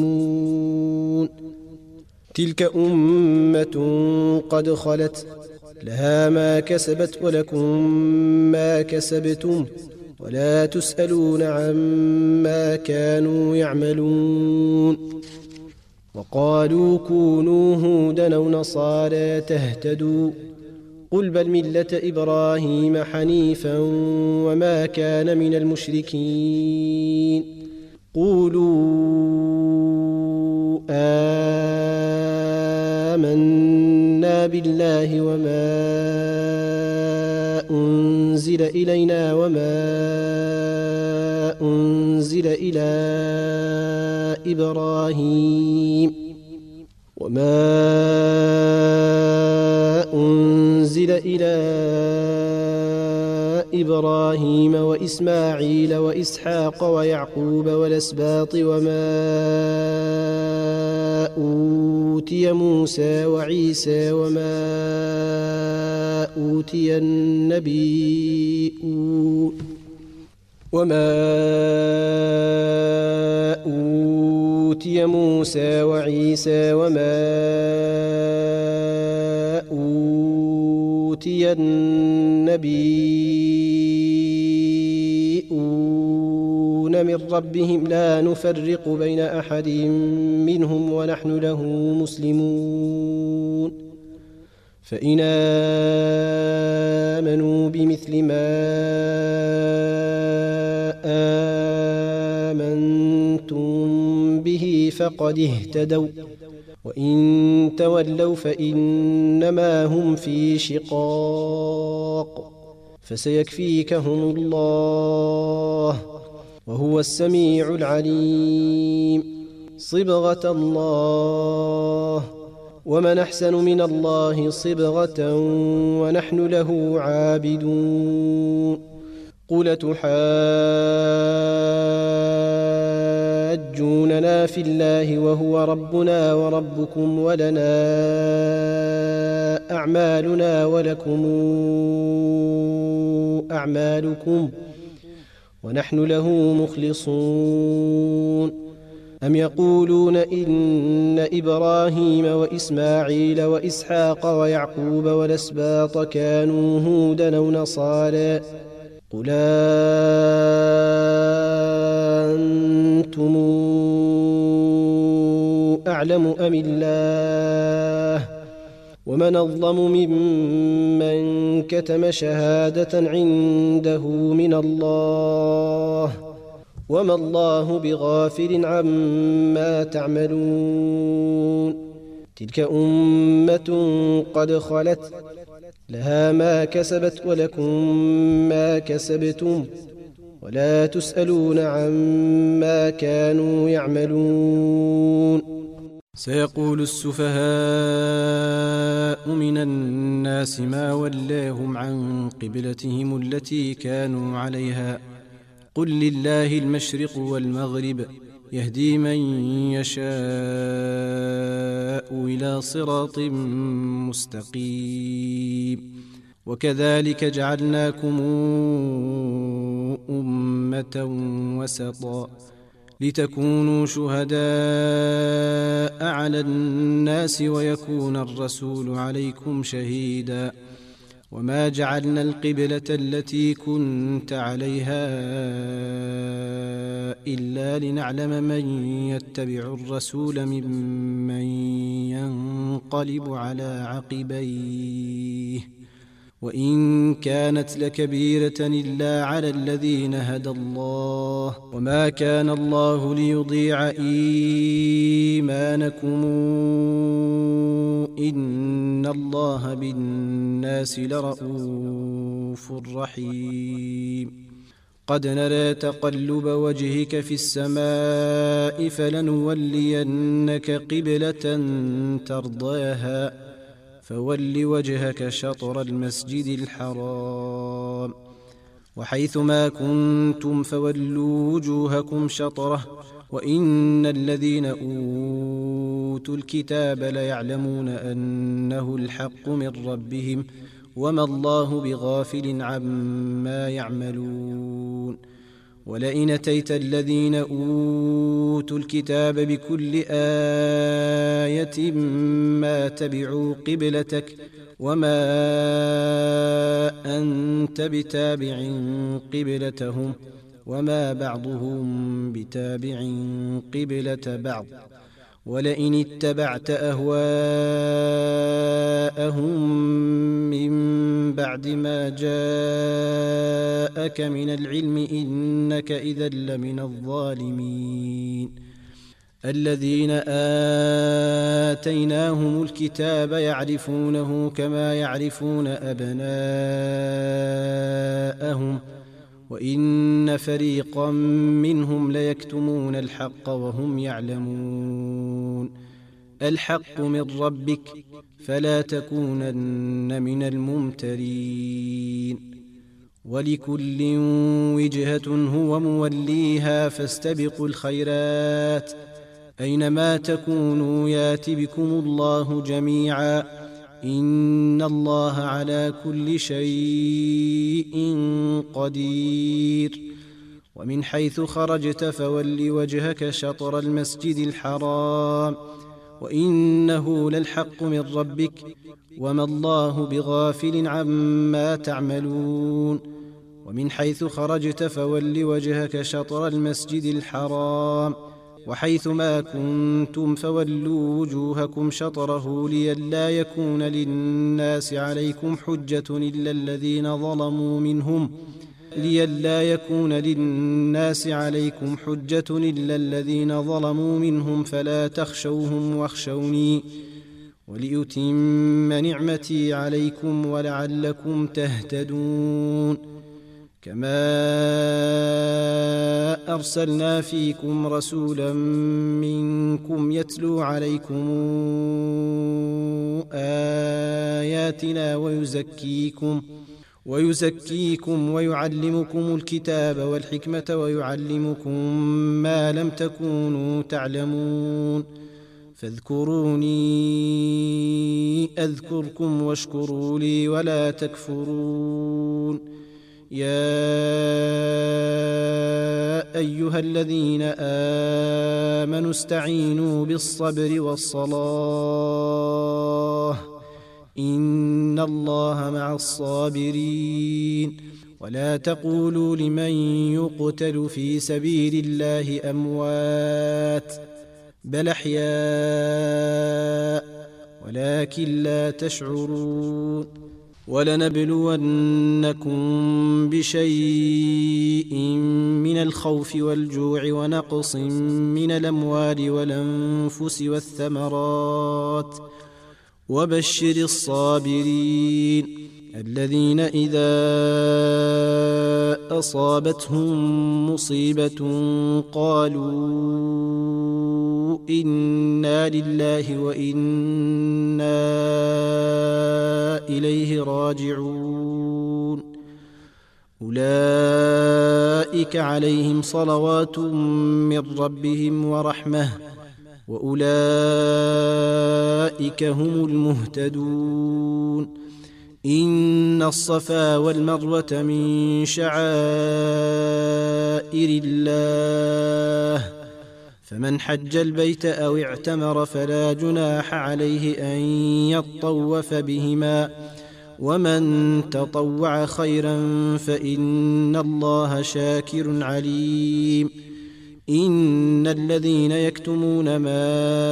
مسلمون تلك أمة قد خلت لها ما كسبت ولكم ما كسبتم ولا تسألون عما كانوا يعملون. وقالوا كونوا هودا أو نصارى تهتدوا قل بل ملة إبراهيم حنيفا وما كان من المشركين. قولوا آمنا بالله وما أنزل إلينا وما أنزل إلى إبراهيم وما أنزل إلى إبراهيم وإسماعيل وإسحاق ويعقوب والأسباط وما أوتي موسى وعيسى وما أوتي النبيون وما أوتي موسى وعيسى وما أوتي النبيون من ربهم لا نفرق بين أحد منهم ونحن له مسلمون. فإن آمنوا بمثل ما آمنتم به فقد اهتدوا وإن تولوا فإنما هم في شقاق فسيكفيكهم الله وهو السميع العليم. صبغة الله ومن أحسن من الله صبغة ونحن له عابدون. قل تحاجوننا في الله وهو ربنا وربكم ولنا أعمالنا ولكم أعمالكم ونحن له مخلصون. أم يقولون إن إبراهيم وإسماعيل وإسحاق ويعقوب والأسباط كانوا هودا أو نصارى قل أنتم أعلم أم الله ومن أظلم ممن كتم شهادة عنده من الله وما الله بغافل عما تعملون. تلك أمة قد خلت لها ما كسبت ولكم ما كسبتم ولا تسألون عما كانوا يعملون.
سيقول السفهاء من الناس ما ولاهم عن قبلتهم التي كانوا عليها قل لله المشرق والمغرب يهدي من يشاء إلى صراط مستقيم. وكذلك جعلناكم أمة وسطا لتكونوا شهداء على الناس ويكون الرسول عليكم شهيدا. وما جعلنا القبلة التي كنت عليها إلا لنعلم من يتبع الرسول ممن ينقلب على عقبيه وإن كانت لكبيرة إلا على الذين هدى الله وما كان الله ليضيع إيمانكم إن الله بالناس لرءوف رحيم. قد نرى تقلب وجهك في السماء فلنولينك قبلة ترضاها فول وجهك شطر المسجد الحرام وحيث ما كنتم فولوا وجوهكم شطره وإن الذين أوتوا الكتاب ليعلمون أنه الحق من ربهم وما الله بغافل عما يعملون. ولئن أتيت الذين أوتوا الكتاب بكل آية ما تبعوا قبلتك وما أنت بتابع قبلتهم وما بعضهم بتابع قبلة بعض ولئن اتبعت أهواءهم من بعد ما جاءك من العلم إنك إذا لمن الظالمين. الذين آتيناهم الكتاب يعرفونه كما يعرفون أبناءهم وإن فريقا منهم ليكتمون الحق وهم يعلمون. الحق من ربك فلا تكونن من الممترين. ولكل وجهة هو موليها فاستبقوا الخيرات أينما تكونوا يات بكم الله جميعا إن الله على كل شيء قدير. ومن حيث خرجت فول وجهك شطر المسجد الحرام وإنه للحق من ربك وما الله بغافل عما تعملون. ومن حيث خرجت فول وجهك شطر المسجد الحرام وحيث ما كنتم فولوا وجوهكم شطره لئلا يكون للناس عليكم حجة إلا الذين ظلموا منهم لئلا يكون للناس عليكم حجة إلا الذين ظلموا منهم فلا تخشوهم واخشوني ولأتم نعمتي عليكم ولعلكم تهتدون. كما أرسلنا فيكم رسولا منكم يتلو عليكم آياتنا ويزكيكم ويزكيكم ويعلمكم الكتاب والحكمة ويعلمكم ما لم تكونوا تعلمون. فاذكروني أذكركم واشكروا لي ولا تكفرون. يا أيها الذين آمنوا استعينوا بالصبر والصلاة إن الله مع الصابرين. ولا تقولوا لمن يقتل في سبيل الله أموات بل أحياء ولكن لا تشعرون. ولنبلونكم بشيء من الخوف والجوع ونقص من الأموال والأنفس والثمرات وبشر الصابرين الذين إذا أصابتهم مصيبة قالوا إنا لله وإنا إليه راجعون. أولئك عليهم صلوات من ربهم ورحمة وأولئك هم المهتدون. إن الصفا والمروة من شعائر الله فمن حج البيت أو اعتمر فلا جناح عليه أن يطوف بهما ومن تطوع خيرا فإن الله شاكر عليم. إن الذين يكتمون ما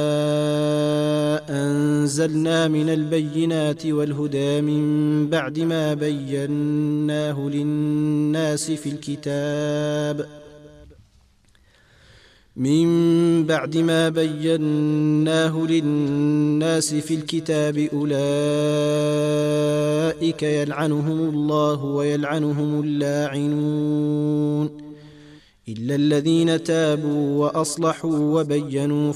أنزلنا من البينات والهدى من بعد ما بيناه للناس في الكتاب من بعد ما بيناه للناس في الكتاب أولئك يلعنهم الله ويلعنهم اللاعنون إلا الذين تابوا وأصلحوا وبينوا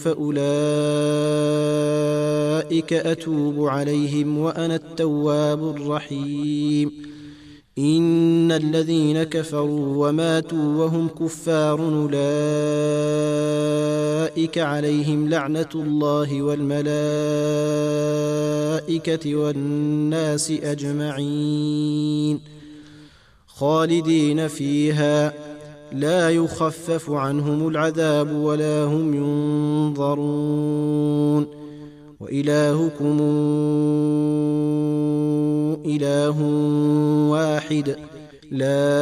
فأولئك أتوب عليهم وأنا التواب الرحيم. إن الذين كفروا وماتوا وهم كفار أولئك عليهم لعنة الله والملائكة والناس أجمعين خالدين فيها لا يخفف عنهم العذاب ولا هم ينظرون وإلهكم إله واحد لا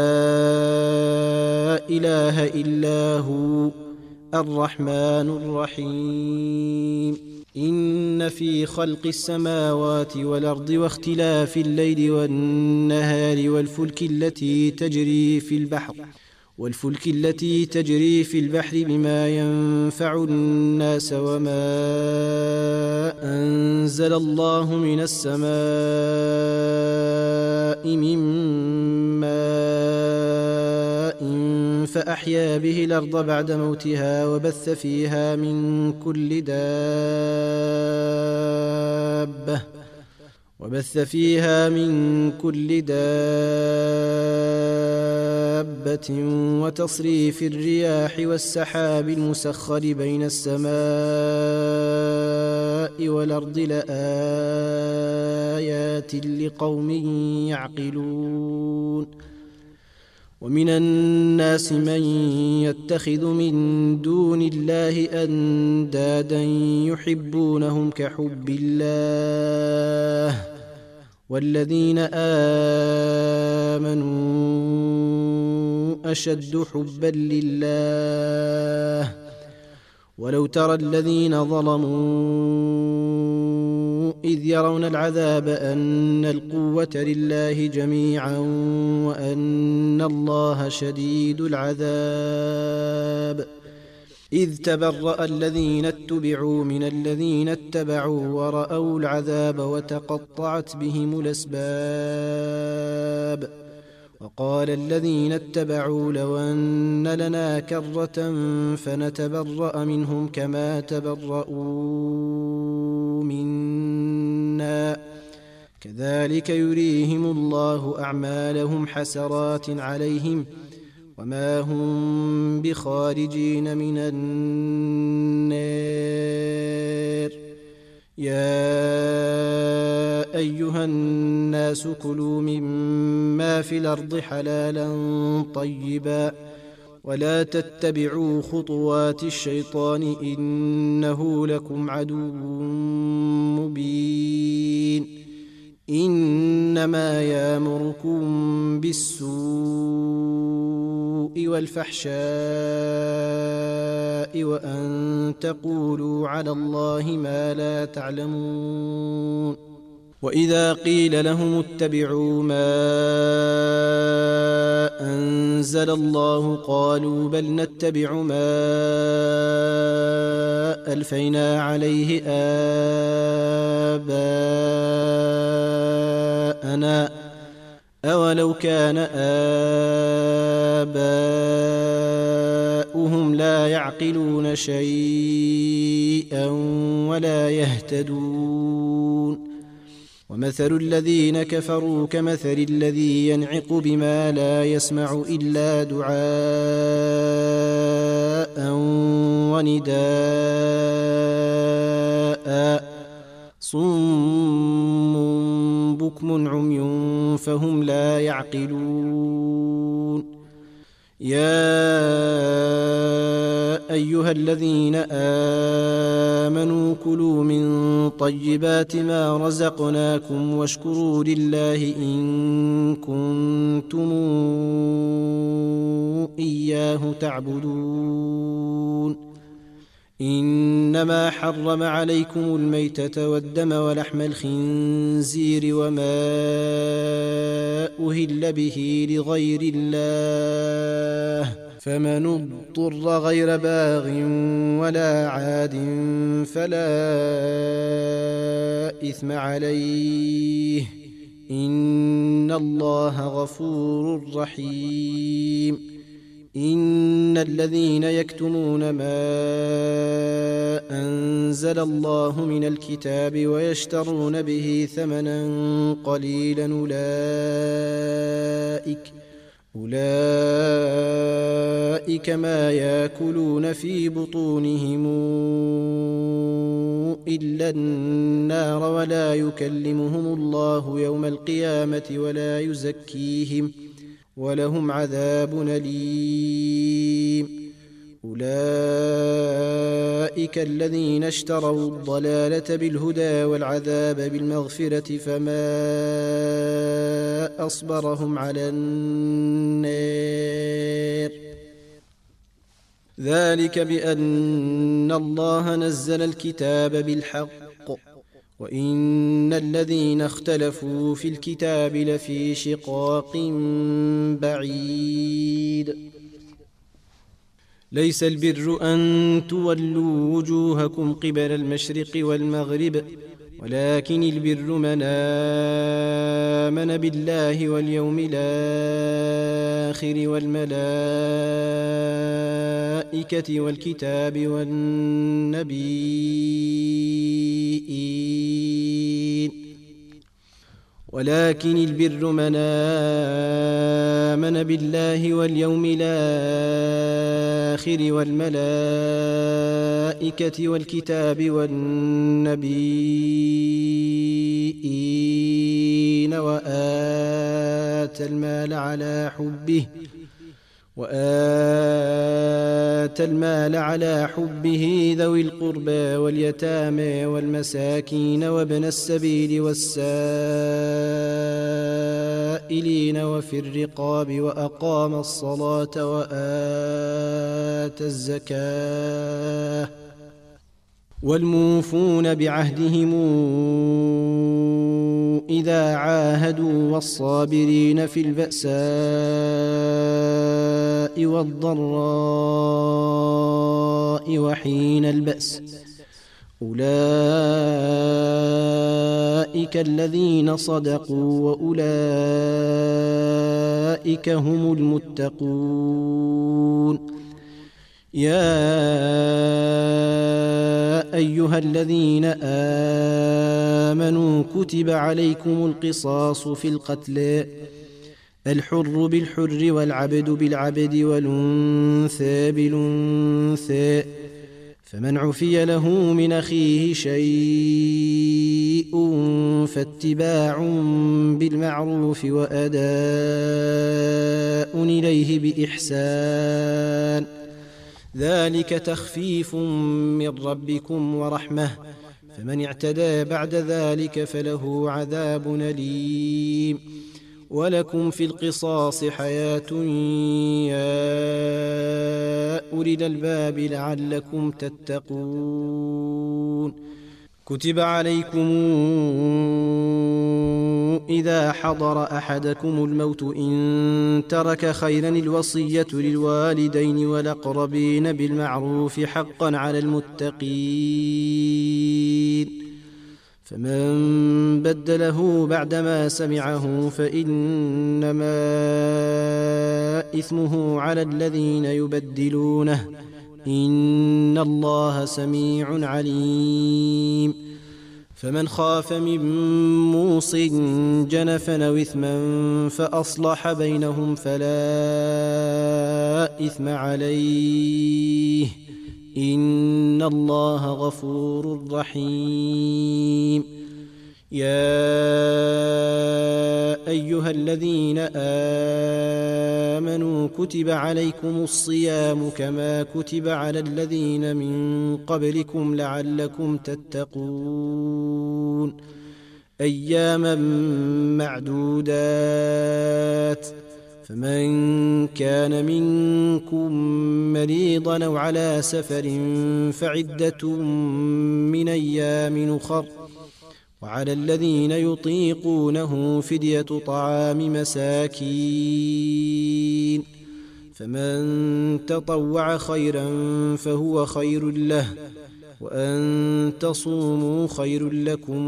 إله إلا هو الرحمن الرحيم إن في خلق السماوات والأرض واختلاف الليل والنهار والفلك التي تجري في البحر والفلك التي تجري في البحر بما ينفع الناس وما أنزل الله من السماء من ماء فأحيا به الأرض بعد موتها وبث فيها من كل دابة وبث فيها من كل دابة وتصريف الرياح والسحاب المسخر بين السماء والأرض لآيات لقوم يعقلون ومن الناس من يتخذ من دون الله أندادا يحبونهم كحب الله والذين آمنوا أشد حبا لله ولو ترى الذين ظلموا إذ يرون العذاب أن القوة لله جميعا وأن الله شديد العذاب إذ تبرأ الذين اتبعوا من الذين اتبعوا ورأوا العذاب وتقطعت بهم الأسباب وقال الذين اتبعوا لو أن لنا كرة فنتبرأ منهم كما تبرؤوا منا كذلك يريهم الله أعمالهم حسرات عليهم وما هم بخارجين من النار يا أيها الناس كلوا مما في الأرض حلالا طيبا ولا تتبعوا خطوات الشيطان إنه لكم عدو مبين إنما يأمركم بالسوء والفحشاء وأن تقولوا على الله ما لا تعلمون وإذا قيل لهم اتبعوا ما أنزل الله قالوا بل نتبع ما ألفينا عليه آباءنا أولو كان آباؤهم لا يعقلون شيئا ولا يهتدون ومثل الذين كفروا كمثل الذي ينعق بما لا يسمع إلا دعاء ونداء صم بكم عمي فهم لا يعقلون يا أيها الذين آمنوا كلوا من طيبات ما رزقناكم واشكروا لله إن كنتم إياه تعبدون إنما حرم عليكم الميتة والدم ولحم الخنزير وما أهل به لغير الله فمن اضطر غير باغ ولا عاد فلا إثم عليه إن الله غفور رحيم إن الذين يكتمون ما أنزل الله من الكتاب ويشترون به ثمنا قليلا أولئك أولئك ما يأكلون في بطونهم إلا النار ولا يكلمهم الله يوم القيامة ولا يزكيهم
ولهم عذاب أليم. أولئك الذين اشتروا الضلالة بالهدى والعذاب بالمغفرة فما أصبرهم على النار. ذلك بأن الله نزل الكتاب بالحق وإن الذين اختلفوا في الكتاب لفي شقاق بعيد. ليس البر أن تولوا وجوهكم قبل المشرق والمغرب ولكن البر من آمن بالله واليوم الآخر والملائكة والكتاب والنبيين ولكن البر من آمن بالله واليوم الآخر والملائكة والكتاب والنبيين وآتى المال على حبه وآتى المال على حبه ذوي القربى واليتامى والمساكين وابن السبيل والسائلين وفي الرقاب وأقام الصلاة وآتى الزكاة والموفون بعهدهم إذا عاهدوا والصابرين في البأساء والضراء وحين البأس أولئك الذين صدقوا وأولئك هم المتقون. يا أيها الذين آمنوا كتب عليكم القصاص في القتلى الحر بالحر والعبد بالعبد والأنثى بالأنثى فمن عفي له من أخيه شيء فاتباع بالمعروف وأداء إليه بإحسان ذلك تخفيف من ربكم ورحمة فمن اعتدى بعد ذلك فله عذاب أليم. ولكم في القصاص حياة يا أولي الألباب لعلكم تتقون. كتب عليكم إذا حضر أحدكم الموت إن ترك خيرا الوصية للوالدين والأقربين بالمعروف حقا على المتقين فمن بدله بعدما سمعه فإنما إثمه على الذين يبدلونه إن الله سميع عليم. فمن خاف من موص جنفا أو إثما فأصلح بينهم فلا إثم عليه إن الله غفور رحيم. يا أيها الذين آمنوا كتب عليكم الصيام كما كتب على الذين من قبلكم لعلكم تتقون أياما معدودات فمن كان منكم مريضا أو على سفر فعدة من أيام أخر وعلى الذين يطيقونه فدية طعام مساكين فمن تطوع خيرا فهو خير له وأن تصوموا خير لكم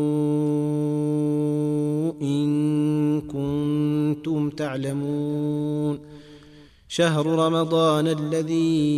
إن كنتم تعلمون. شهر رمضان الذي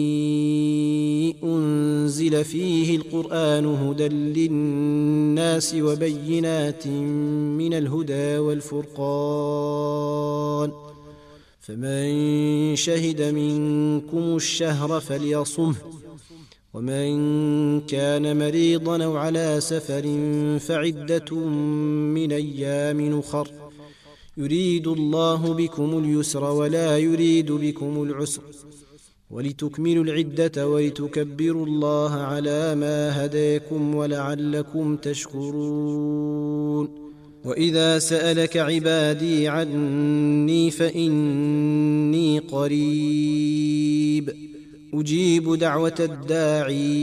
أنزل فيه القرآن هدى للناس وبينات من الهدى والفرقان فمن شهد منكم الشهر فليصمه ومن كان مريضا أو على سفر فعدة من أيام أخر يريد الله بكم اليسر ولا يريد بكم العسر ولتكملوا العدة ولتكبروا الله على ما هداكم ولعلكم تشكرون. وإذا سألك عبادي عني فإني قريب أجيب دعوة الداعي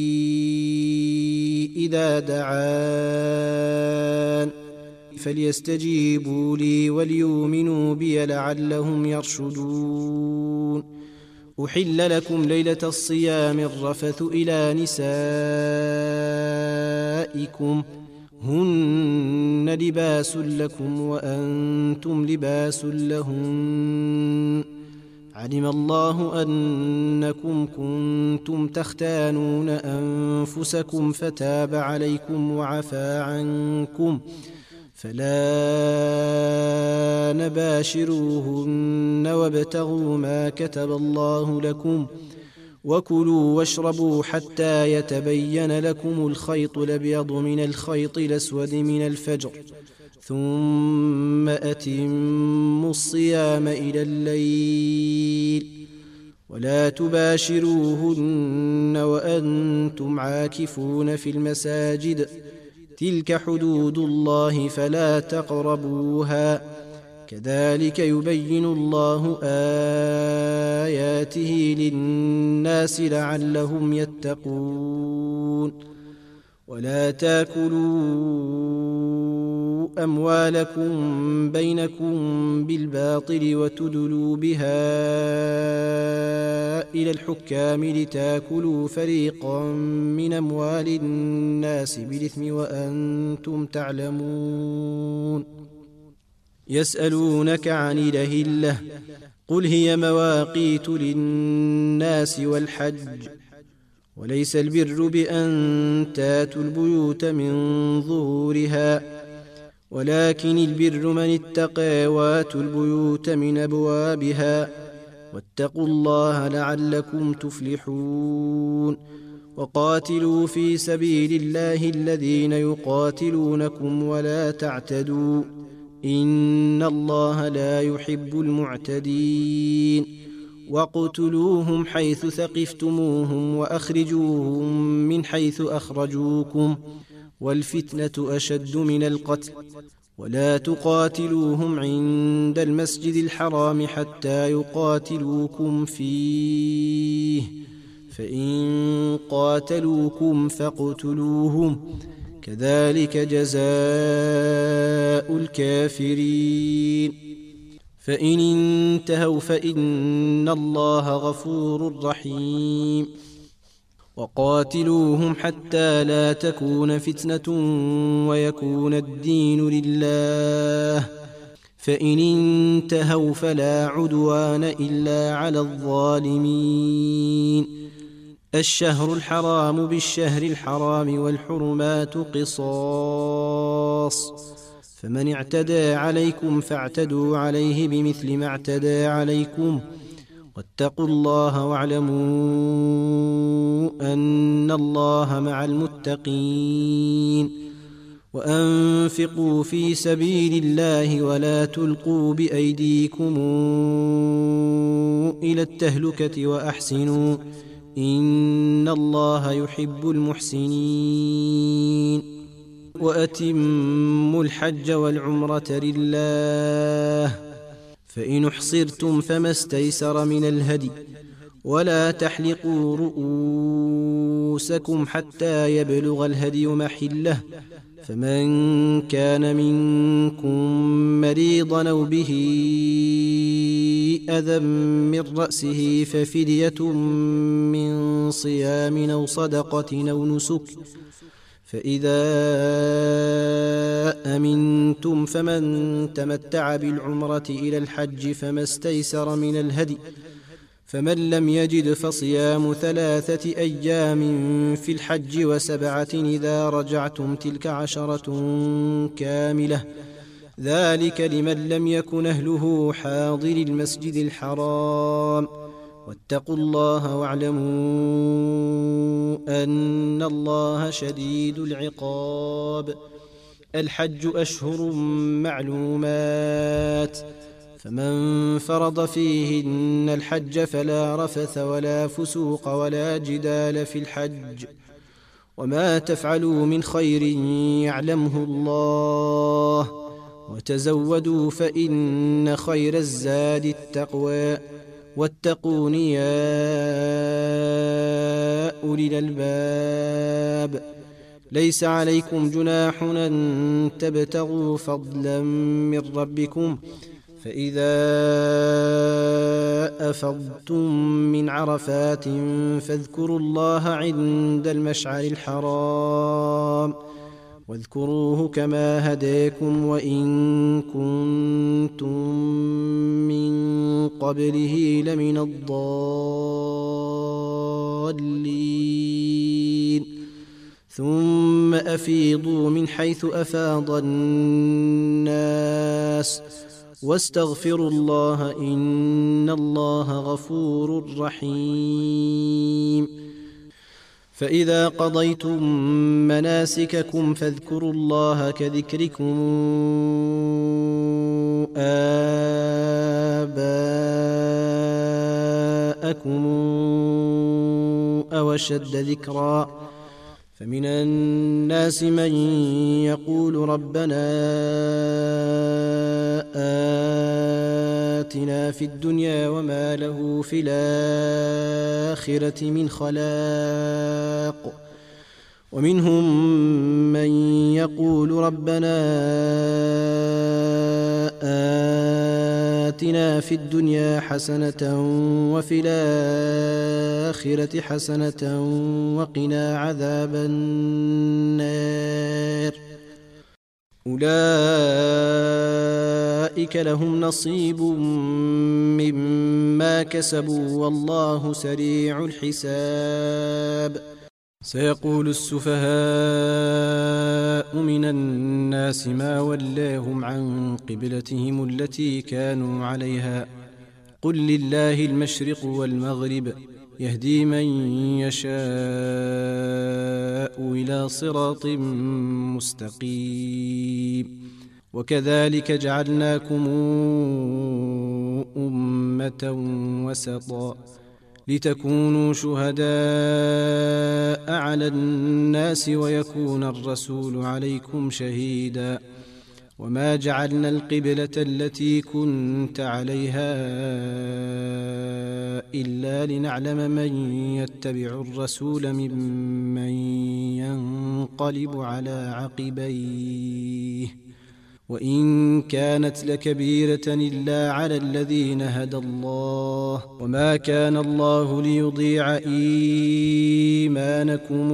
إذا دعان فليستجيبوا لي وليؤمنوا بي لعلهم يرشدون. أحل لكم ليلة الصيام الرفث إلى نسائكم هن لباس لكم وأنتم لباس لهن علم الله أنكم كنتم تختانون أنفسكم فتاب عليكم وعفى عنكم فلا نباشروهن وابتغوا ما كتب الله لكم وكلوا واشربوا حتى يتبين لكم الخيط الأبيض من الخيط الأسود من الفجر ثم أتموا الصيام إلى الليل ولا تباشروهن وأنتم عاكفون في المساجد تلك حدود الله فلا تقربوها كذلك يبين الله آياته للناس لعلهم يتقون. ولا تاكلوا أموالكم بينكم بالباطل وتدلوا بها إلى الحكام لتاكلوا فريقا من أموال الناس بالإثم وأنتم تعلمون. يسألونك عن الأهلة قل هي مواقيت للناس والحج وليس البر بأن تاتوا البيوت من ظهورها ولكن البر من اتقى واتوا البيوت من أبوابها واتقوا الله لعلكم تفلحون. وقاتلوا في سبيل الله الذين يقاتلونكم ولا تعتدوا إن الله لا يحب المعتدين. واقتلوهم حيث ثقفتموهم وأخرجوهم من حيث أخرجوكم والفتنة أشد من القتل ولا تقاتلوهم عند المسجد الحرام حتى يقاتلوكم فيه فإن قاتلوكم فاقتلوهم كذلك جزاء الكافرين. فإن انتهوا فإن الله غفور رحيم. وقاتلوهم حتى لا تكون فتنة ويكون الدين لله فإن انتهوا فلا عدوان إلا على الظالمين. الشهر الحرام بالشهر الحرام والحرمات قصاص فمن اعتدى عليكم فاعتدوا عليه بمثل ما اعتدى عليكم واتقوا الله واعلموا أن الله مع المتقين. وأنفقوا في سبيل الله ولا تلقوا بأيديكم إلى التهلكة وأحسنوا إن الله يحب المحسنين. وأتموا الحج والعمرة لله فإن احصرتم فما استيسر من الهدي ولا تحلقوا رؤوسكم حتى يبلغ الهدي محله فمن كان منكم مريضا أو به أذى من رأسه ففدية من صيام أو صدقة أو نسك فإذا أمنتم فمن تمتع بالعمرة إلى الحج فما استيسر من الهدي فمن لم يجد فصيام ثلاثة أيام في الحج وسبعة إذا رجعتم تلك عشرة كاملة ذلك لمن لم يكن أهله حاضر المسجد الحرام واتقوا الله واعلموا أن الله شديد العقاب.
الحج أشهر معلومات، فمن فرض فيهن الحج فلا رفث ولا فسوق ولا جدال في الحج، وما تفعلوا من خير يعلمه الله، وتزودوا فإن خير الزاد التقوى، واتقون يا أولي الألباب. ليس عليكم جناح أن تبتغوا فضلا من ربكم، فإذا أفضتم من عرفات فاذكروا الله عند المشعر الحرام، واذكروه كما هداكم وإن كنتم من قبله لمن الضالين. ثم أفيضوا من حيث أفاض الناس واستغفروا الله إن الله غفور رحيم. فإذا قضيتم مناسككم فاذكروا الله كذكركم آباءكم أو أشد ذكرا. فمن الناس من يقول ربنا آتنا في الدنيا وما له في الآخرة من خلاق، ومنهم من يقول ربنا آتنا في الدنيا حسنة وفي الآخرة حسنة وقنا عذاب النار. أولئك لهم نصيب مما كسبوا والله سريع الحساب. سيقول السفهاء من الناس ما ولاهم عن قبلتهم التي كانوا عليها، قل لله المشرق والمغرب يهدي من يشاء إلى صراط مستقيم. وكذلك جعلناكم أمة وسطا لتكونوا شهداء على الناس ويكون الرسول عليكم شهيدا. وما جعلنا القبلة التي كنت عليها إلا لنعلم من يتبع الرسول ممن ينقلب على عقبيه، وإن كانت لكبيرة إلا على الذين هدى الله، وما كان الله ليضيع إيمانكم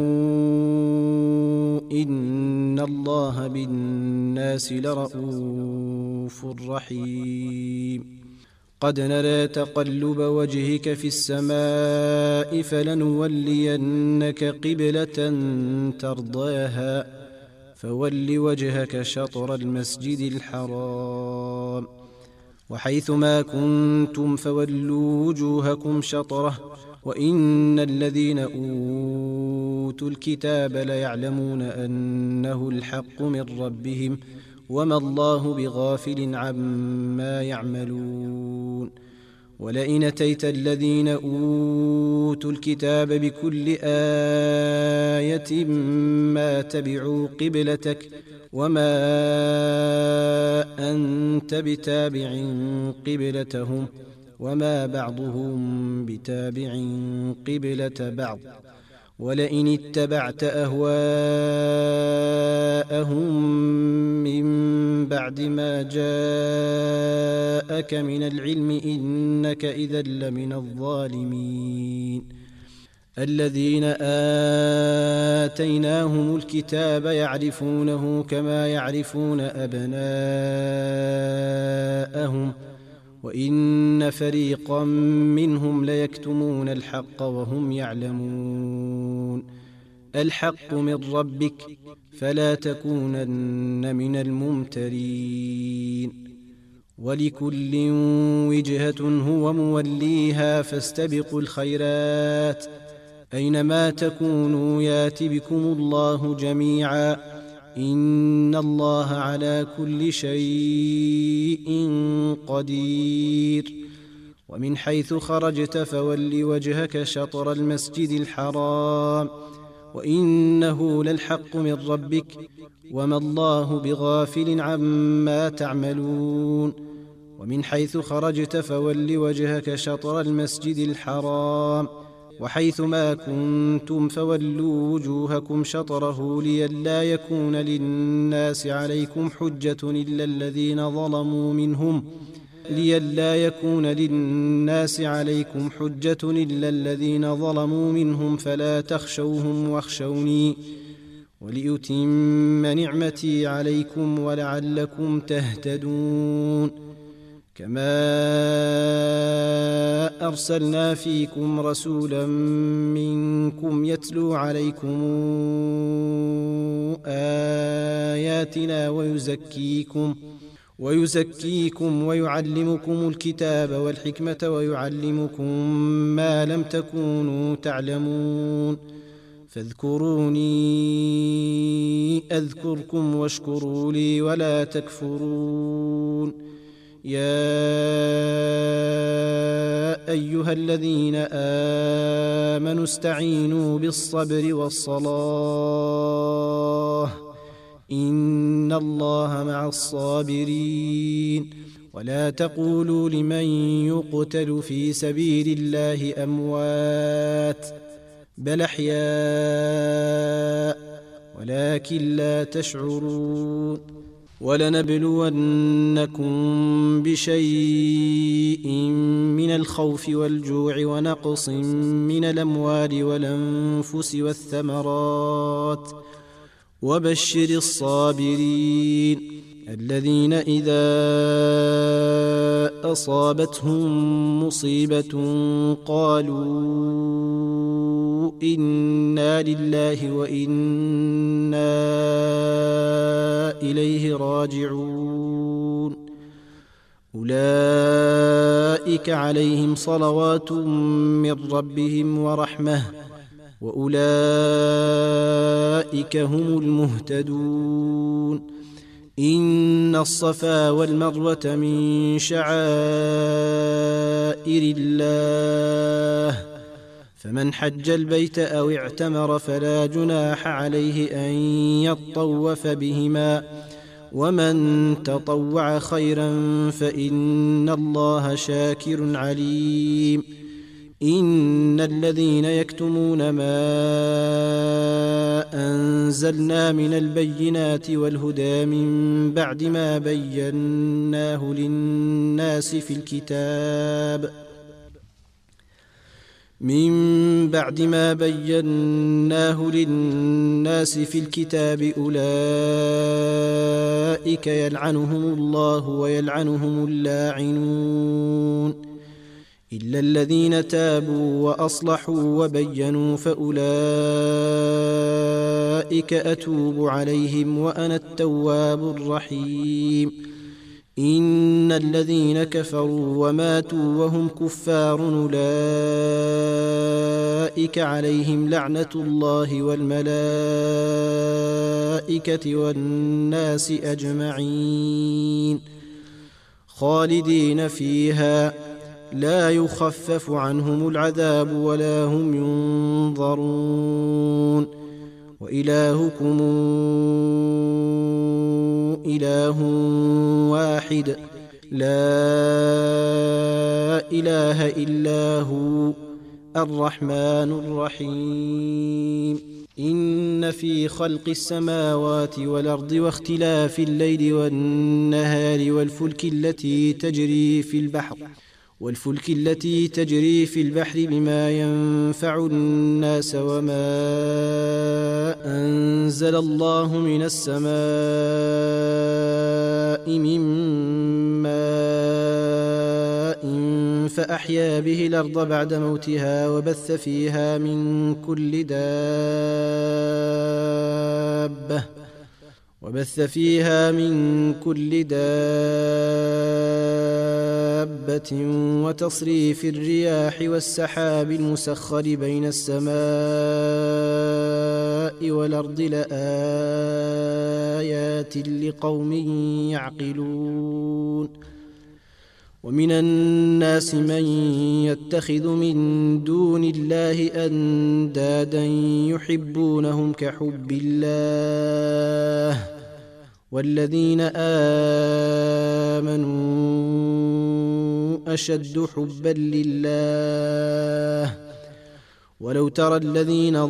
إن الله بالناس لرءوف رحيم. قد نرى تقلب وجهك في السماء فلنولينك قبلة ترضاها فول وجهك شطر المسجد الحرام، وحيث ما كنتم فولوا وجوهكم شطره، وإن الذين أوتوا الكتاب ليعلمون أنه الحق من ربهم وما الله بغافل عما يعملون. ولئن أتيت الذين أوتوا الكتاب بكل آية ما تبعوا قبلتك وما أنت بتابع قبلتهم وما بعضهم بتابع قبلة بعض. ولئن اتبعت أهواءهم من بعد ما جاءك من العلم إنك إذا لمن الظالمين. الذين آتيناهم الكتاب يعرفونه كما يعرفون أبناءهم وإن فريقا منهم ليكتمون الحق وهم يعلمون. الحق من ربك فلا تكونن من الممترين. ولكل وجهة هو موليها فاستبقوا الخيرات أينما تكونوا يات بكم الله جميعا إن الله على كل شيء قدير. ومن حيث خرجت فول وجهك شطر المسجد الحرام وإنه للحق من ربك وما الله بغافل عما تعملون. ومن حيث خرجت فول وجهك شطر المسجد الحرام وحيث ما كنتم فولوا وجوهكم شطره لئلا يكون للناس عليكم حجة إلا الذين ظلموا منهم لئلا يكون للناس عليكم حجة إلا الذين ظلموا منهم فلا تخشوهم واخشوني ولأتم نعمتي عليكم ولعلكم تهتدون. كما أرسلنا فيكم رسولا منكم يتلو عليكم آياتنا ويزكيكم ويزكيكم ويعلمكم الكتاب والحكمة ويعلمكم ما لم تكونوا تعلمون. فاذكروني أذكركم واشكروا لي ولا تكفرون. يا أيها الذين آمنوا استعينوا بالصبر والصلاة إن الله مع الصابرين. ولا تقولوا لمن يقتل في سبيل الله أموات بل أحياء ولكن لا تشعرون. ولنبلونكم بشيء من الخوف والجوع ونقص من الأموال والأنفس والثمرات وبشر الصابرين الذين إذا أصابتهم مصيبة قالوا إنا لله وإنا إليه راجعون. أولئك عليهم صلوات من ربهم ورحمة وأولئك هم المهتدون. إن الصفا والمروة من شعائر الله فمن حج البيت أو اعتمر فلا جناح عليه أن يطوف بهما ومن تطوع خيرا فإن الله شاكر عليم. إن الذين يكتمون ما أنزلنا من البينات والهدى من بعد ما بيناه للناس في الكتاب من بعد ما بيناه للناس في الكتاب أولئك يلعنهم الله ويلعنهم اللاعنون إلا الذين تابوا وأصلحوا وبينوا فأولئك أتوب عليهم وأنا التواب الرحيم. إن الذين كفروا وماتوا وهم كفار أولئك عليهم لعنة الله والملائكة والناس أجمعين خالدين فيها لا يخفف عنهم العذاب ولا هم ينظرون. وإلهكم إله واحد لا إله إلا هو الرحمن الرحيم. إن في خلق السماوات والأرض واختلاف الليل والنهار والفلك التي تجري في البحر والفلك التي تجري في البحر بما ينفع الناس وما أنزل الله من السماء من ماء فأحيا به الأرض بعد موتها وبث فيها من كل دابة وبث فيها من كل دابة دابة وتصريف الرياح والسحاب المسخر بين السماء والأرض لآيات لقوم يعقلون ومن الناس من يتخذ من دون الله أندادا يحبونهم كحب الله والذين آمنوا أشد حبا لله ولو ترى الذين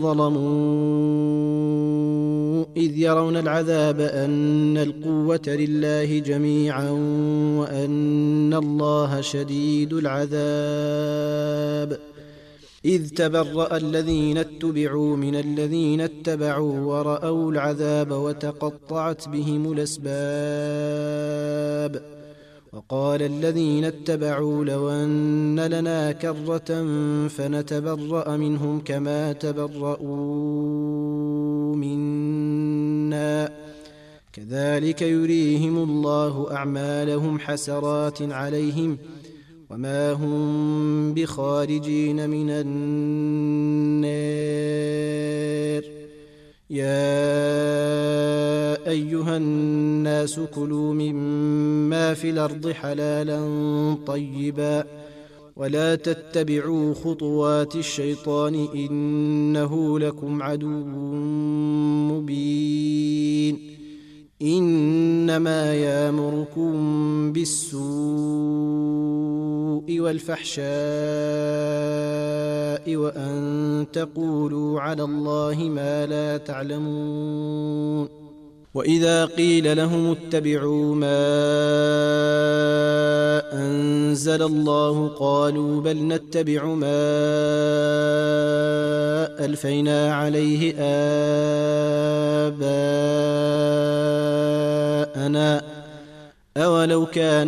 ظلموا إذ يرون العذاب أن القوة لله جميعا وأن الله شديد العذاب إذ تبرأ الذين اتبعوا من الذين اتبعوا ورأوا العذاب وتقطعت بهم الأسباب وقال الذين اتبعوا لو أن لنا كرة فنتبرأ منهم كما تبرؤوا منا كذلك يريهم الله أعمالهم حسرات عليهم وما هم بخارجين من النار يا أيها الناس كلوا مما في الأرض حلالا طيبا ولا تتبعوا خطوات الشيطان إنه لكم عدو مبين إنما يأمركم بالسوء والفحشاء وأن تقولوا على الله ما لا تعلمون وإذا قيل لهم اتبعوا ما أنزل الله قالوا بل نتبع ما ألفينا عليه آباءنا أولو كان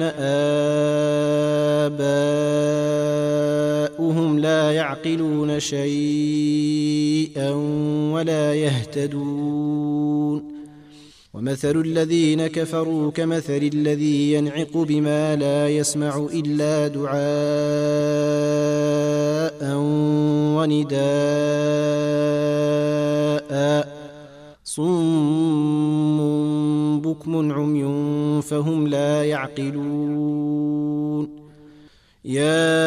آباؤهم لا يعقلون شيئا ولا يهتدون ومثل الذين كفروا كمثل الذي ينعق بما لا يسمع إلا دعاء ونداء صم بكم عمي فهم لا يعقلون يا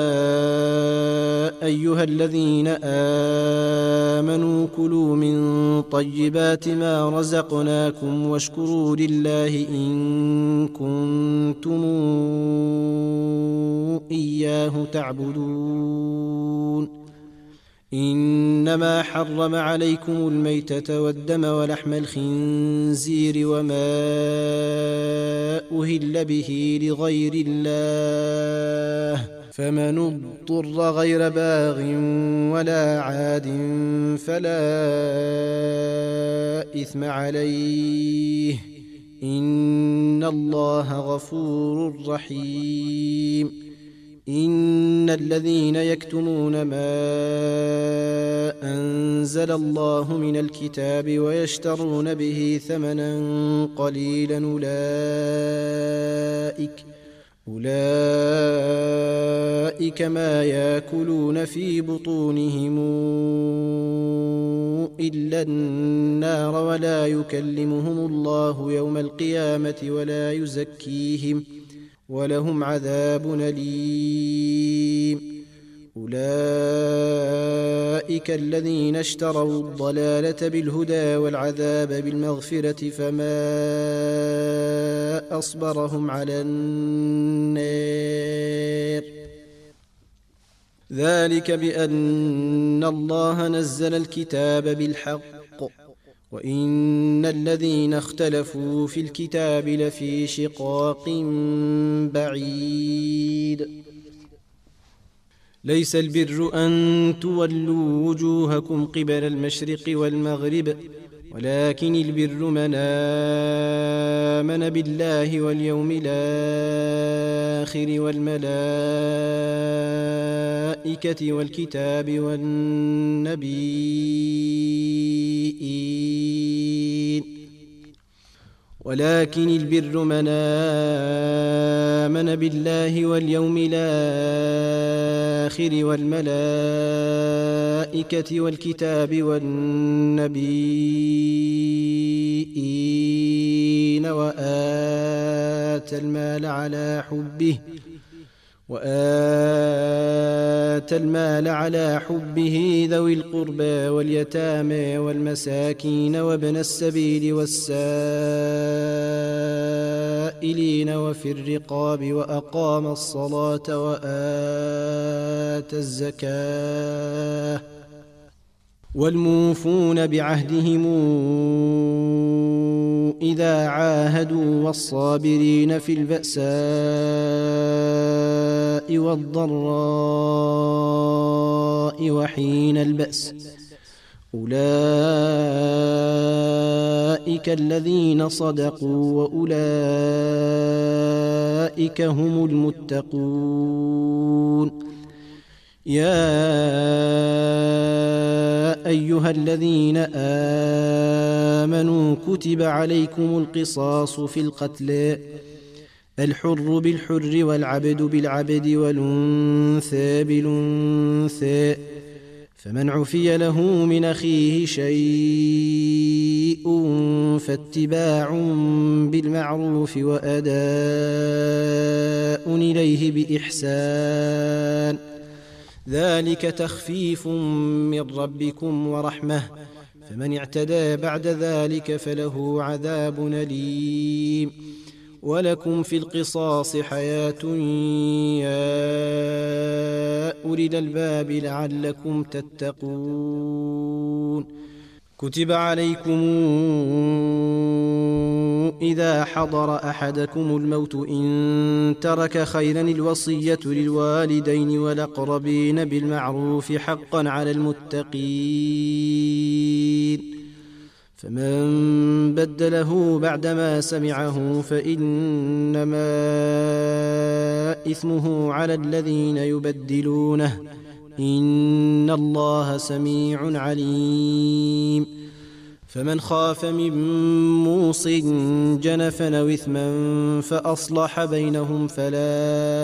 أيها الذين آمنوا كلوا من طيبات ما رزقناكم واشكروا لله إن كنتم إياه تعبدون إنما حرم عليكم الميتة والدم ولحم الخنزير وما أهل به لغير الله فمن اضطر غير باغ ولا عاد فلا إثم عليه إن الله غفور رحيم إن الذين يكتمون ما أنزل الله من الكتاب ويشترون به ثمنا قليلا أولئك أولئك ما يأكلون في بطونهم إلا النار ولا يكلمهم الله يوم القيامة ولا يزكيهم ولهم عذاب أليم أولئك الذين اشتروا الضلالة بالهدى والعذاب بالمغفرة فما أصبرهم على النار ذلك بأن الله نزل الكتاب بالحق وإن الذين اختلفوا في الكتاب لفي شقاق بعيد ليس البر أن تولوا وجوهكم قبل المشرق والمغرب ولكن البر من آمن بالله واليوم الآخر والملائكة والكتاب والنبيين ولكن البر من آمن بالله واليوم الآخر والملائكة والكتاب والنبيين وآتى المال على حبه وآتى المال على حبه ذوي القربى واليتامى والمساكين وابن السبيل والسائلين وفي الرقاب وأقام الصلاة وآتى الزكاة والموفون بعهدهم إذا عاهدوا والصابرين في البأساء والضراء وحين البأس أولئك الذين صدقوا وأولئك هم المتقون. يا أيها الذين آمنوا كتب عليكم القصاص في القتلى الحر بالحر والعبد بالعبد والأنثى بالأنثى فمن عفي له من أخيه شيء فاتباع بالمعروف وأداء إليه بإحسان ذلك تخفيف من ربكم ورحمة فمن اعتدى بعد ذلك فله عذاب أليم. ولكم في القصاص حياة يا أولي الألباب لعلكم تتقون. كتب عليكم إذا حضر أحدكم الموت إن ترك خيرا الوصية للوالدين والأقربين بالمعروف حقا على المتقين فمن بدله بعدما سمعه فإنما إثمه على الذين يبدلونه إن الله سميع عليم. فمن خاف من موص جنفا أو إثما فأصلح بينهم فلا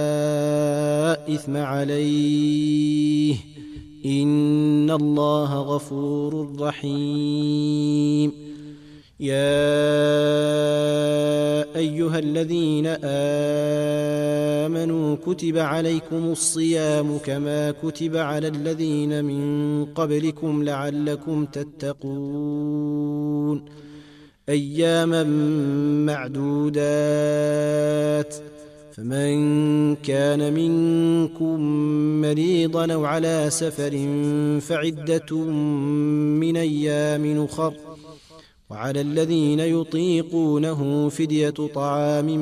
إثم عليه إن الله غفور رحيم. يا أيها الذين آمنوا كتب عليكم الصيام كما كتب على الذين من قبلكم لعلكم تتقون أياما معدودات فمن كان منكم مريضا أو على سفر فعدة من أيام أخر وعلى الذين يطيقونه فدية طعام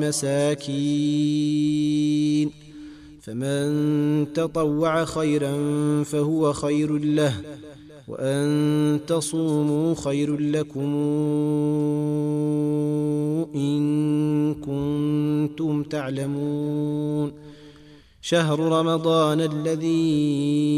مساكين فمن تطوع خيرا فهو خير له وأن تصوموا خير لكم إن كنتم تعلمون. شهر رمضان الذي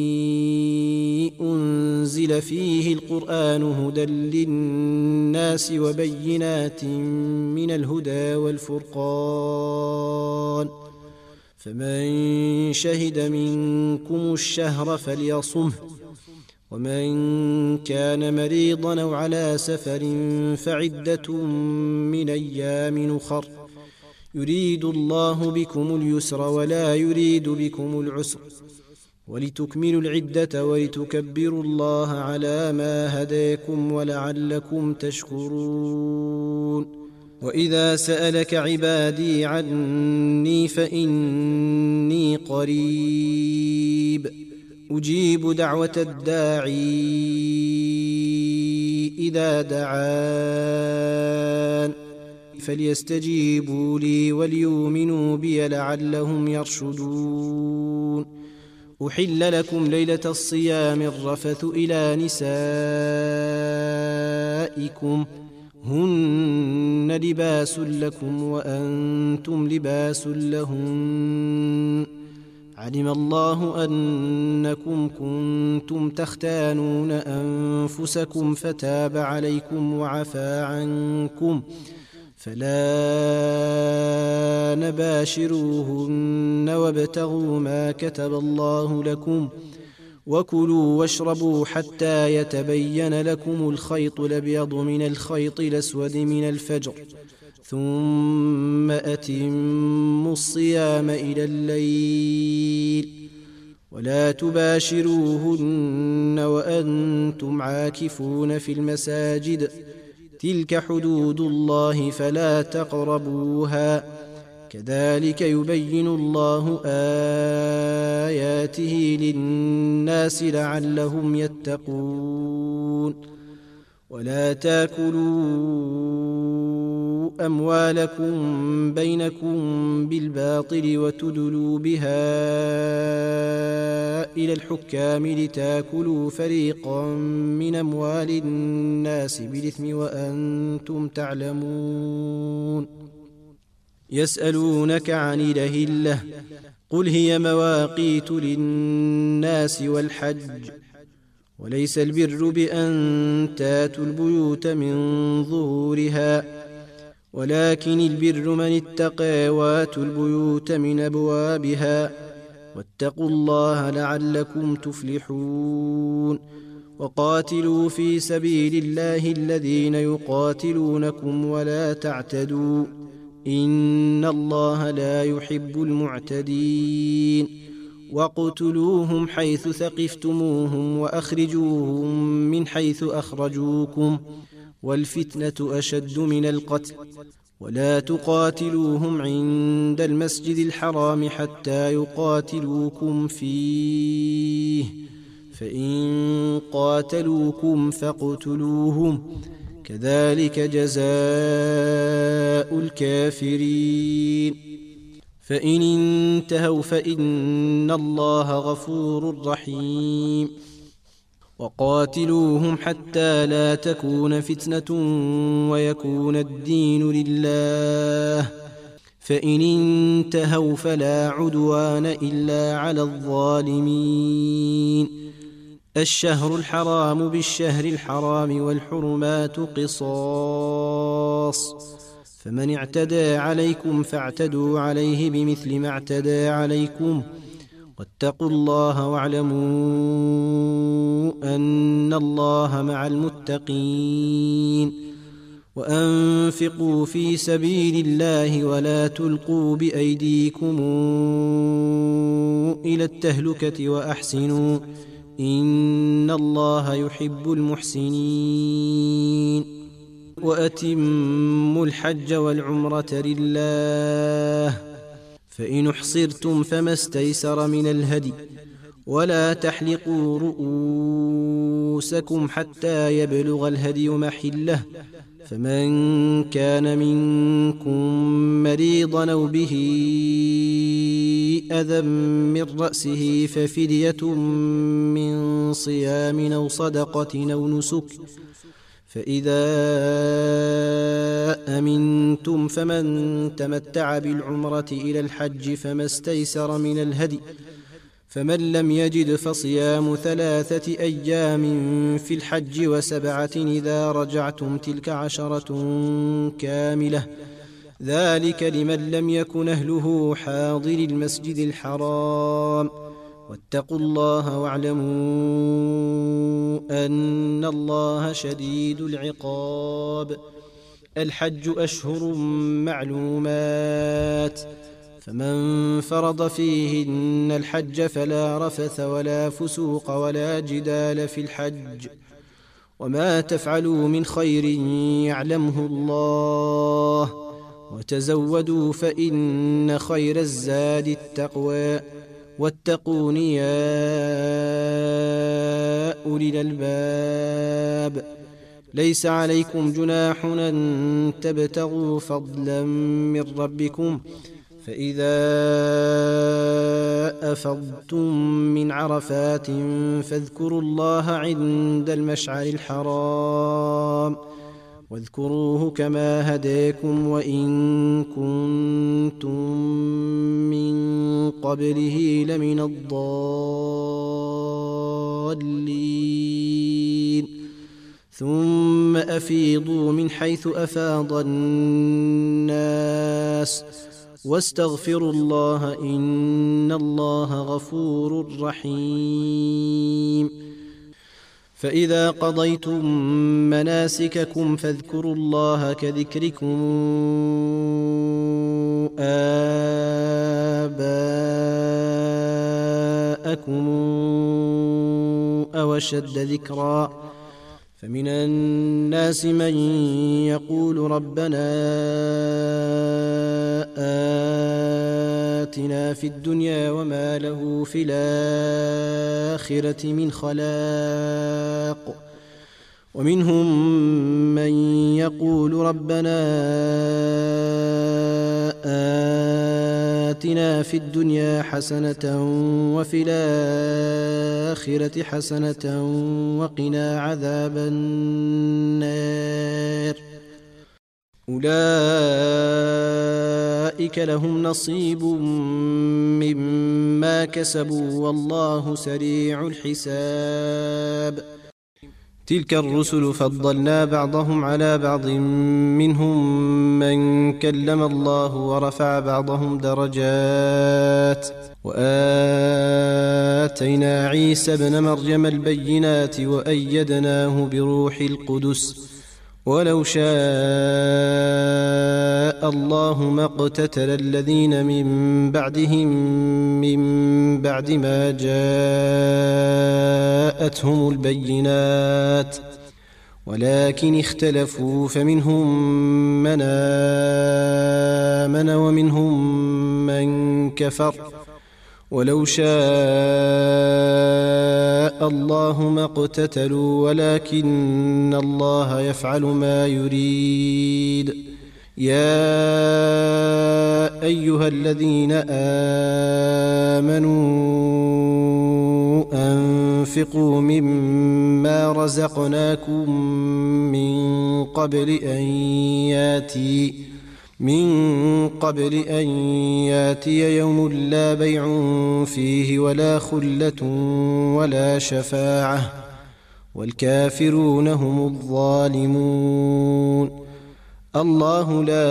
أنزل فيه القرآن هدى للناس وبينات من الهدى والفرقان فمن شهد منكم الشهر فليصمه ومن كان مريضا أو على سفر فعدة من أيام أخر يريد الله بكم اليسر ولا يريد بكم العسر ولتكملوا العدة ولتكبروا الله على ما هداكم ولعلكم تشكرون. وإذا سألك عبادي عني فإني قريب أجيب دعوة الداعي إذا دعان فليستجيبوا لي وليؤمنوا بي لعلهم يرشدون. أحل لكم ليلة الصيام الرفث إلى نسائكم هن لباس لكم وأنتم لباس لهن علم الله أنكم كنتم تختانون أنفسكم فتاب عليكم وعفى عنكم فلا نباشروهن وابتغوا ما كتب الله لكم وكلوا واشربوا حتى يتبين لكم الخيط الأبيض من الخيط الأسود من الفجر ثم أتموا الصيام إلى الليل ولا تباشروهن وأنتم عاكفون في المساجد تلك حدود الله فلا تقربوها كذلك يبين الله آياته للناس لعلهم يتقون ولا تاكلوا أموالكم بينكم بالباطل وتدلوا بها إلى الحكام لتاكلوا فريقا من أموال الناس بالإثم وأنتم تعلمون يسألونك عن الأهلة قل هي مواقيت للناس والحج وليس البر بأن تاتوا البيوت من ظهورها ولكن البر من اتقى واتوا البيوت من أبوابها واتقوا الله لعلكم تفلحون وقاتلوا في سبيل الله الذين يقاتلونكم ولا تعتدوا إن الله لا يحب المعتدين واقتلوهم حيث ثقفتموهم وأخرجوهم من حيث أخرجوكم والفتنة أشد من القتل ولا تقاتلوهم عند المسجد الحرام حتى يقاتلوكم فيه فإن قاتلوكم فاقتلوهم كذلك جزاء الكافرين فإن انتهوا فإن الله غفور رحيم وقاتلوهم حتى لا تكون فتنة ويكون الدين لله فإن انتهوا فلا عدوان إلا على الظالمين الشهر الحرام بالشهر الحرام والحرمات قصاص فمن اعتدى عليكم فاعتدوا عليه بمثل ما اعتدى عليكم واتقوا الله واعلموا أن الله مع المتقين وأنفقوا في سبيل الله ولا تلقوا بأيديكم إلى التهلكة وأحسنوا إن الله يحب المحسنين وأتموا الحج والعمرة لله فإن احصرتم فما استيسر من الهدي ولا تحلقوا رؤوسكم حتى يبلغ الهدي محله فمن كان منكم مريضا أو به أذى من رأسه ففدية من صيام أو صدقة أو نسك فإذا أمنتم فمن تمتع بالعمرة إلى الحج فما استيسر من الهدي فمن لم يجد فصيام ثلاثة أيام في الحج وسبعة إذا رجعتم تلك عشرة كاملة ذلك لمن لم يكن أهله حاضر المسجد الحرام واتقوا الله واعلموا أن الله شديد العقاب الحج أشهر معلومات فمن فرض فيهن الحج فلا رفث ولا فسوق ولا جدال في الحج وما تفعلوا من خير يعلمه الله وتزودوا فإن خير الزاد التقوى واتقون يا أولي الألباب ليس عليكم جناح أن تبتغوا فضلا من ربكم فإذا أفضتم من عرفات فاذكروا الله عند المشعر الحرام واذكروه كما هداكم وإن كنتم من قبله لمن الضالين ثم أفيضوا من حيث أفاض الناس واستغفروا الله إن الله غفور رحيم. فإذا قضيتم مناسككم فاذكروا الله كذكركم آباءكم أو أشد ذكرا. فمن الناس من يقول ربنا آتنا في الدنيا وما له في الآخرة من خلاق. ومنهم من يقول ربنا آتنا في الدنيا حسنة وفي الآخرة حسنة وقنا عذاب النار. أولئك لهم نصيب مما كسبوا والله سريع الحساب. تلك الرسل فضلنا بعضهم على بعض منهم من كلم الله ورفع بعضهم درجات وآتينا عيسى ابن مريم البينات وأيدناه بروح القدس ولو شاء الله ما اقتتل الذين من بعدهم من بعد ما جاءتهم البينات ولكن اختلفوا فمنهم من آمن ومنهم من كفر ولو شاء الله ما اقتتلوا ولكن الله يفعل ما يريد. يا أيها الذين آمنوا أنفقوا مما رزقناكم من قبل أن ياتي من قبل أن ياتي يوم لا بيع فيه ولا خلة ولا شفاعة والكافرون هم الظالمون. الله لا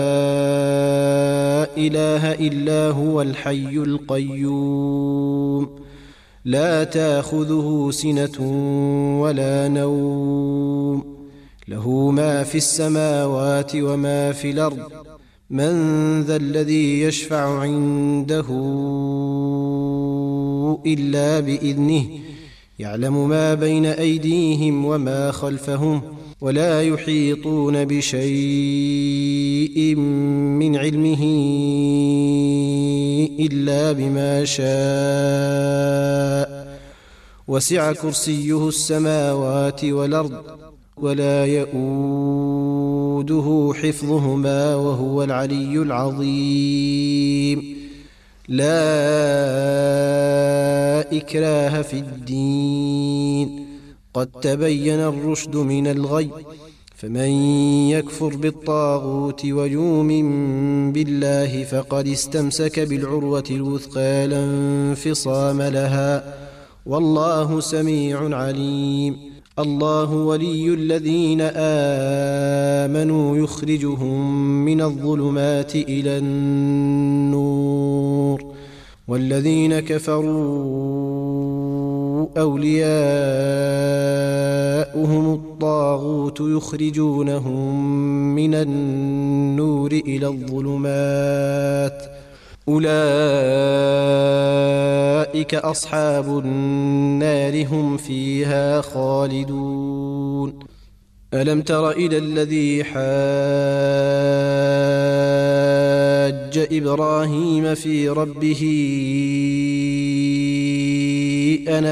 إله إلا هو الحي القيوم لا تأخذه سنة ولا نوم له ما في السماوات وما في الأرض من ذا الذي يشفع عنده إلا بإذنه يعلم ما بين أيديهم وما خلفهم ولا يحيطون بشيء من علمه إلا بما شاء وسع كرسيه السماوات والأرض ولا يؤوده حفظهما وهو العلي العظيم. لا إكراه في الدين قد تبين الرشد من الغي فمن يكفر بالطاغوت ويؤمن بالله فقد استمسك بالعروة الوثقى لا انفصام لها والله سميع عليم. الله ولي الذين آمنوا يخرجهم من الظلمات إلى النور والذين كفروا أولياؤهم الطاغوت يخرجونهم من النور إلى الظلمات أولئك أصحاب النار هم فيها خالدون. ألم تر إلى الذي حاج إبراهيم في ربه أن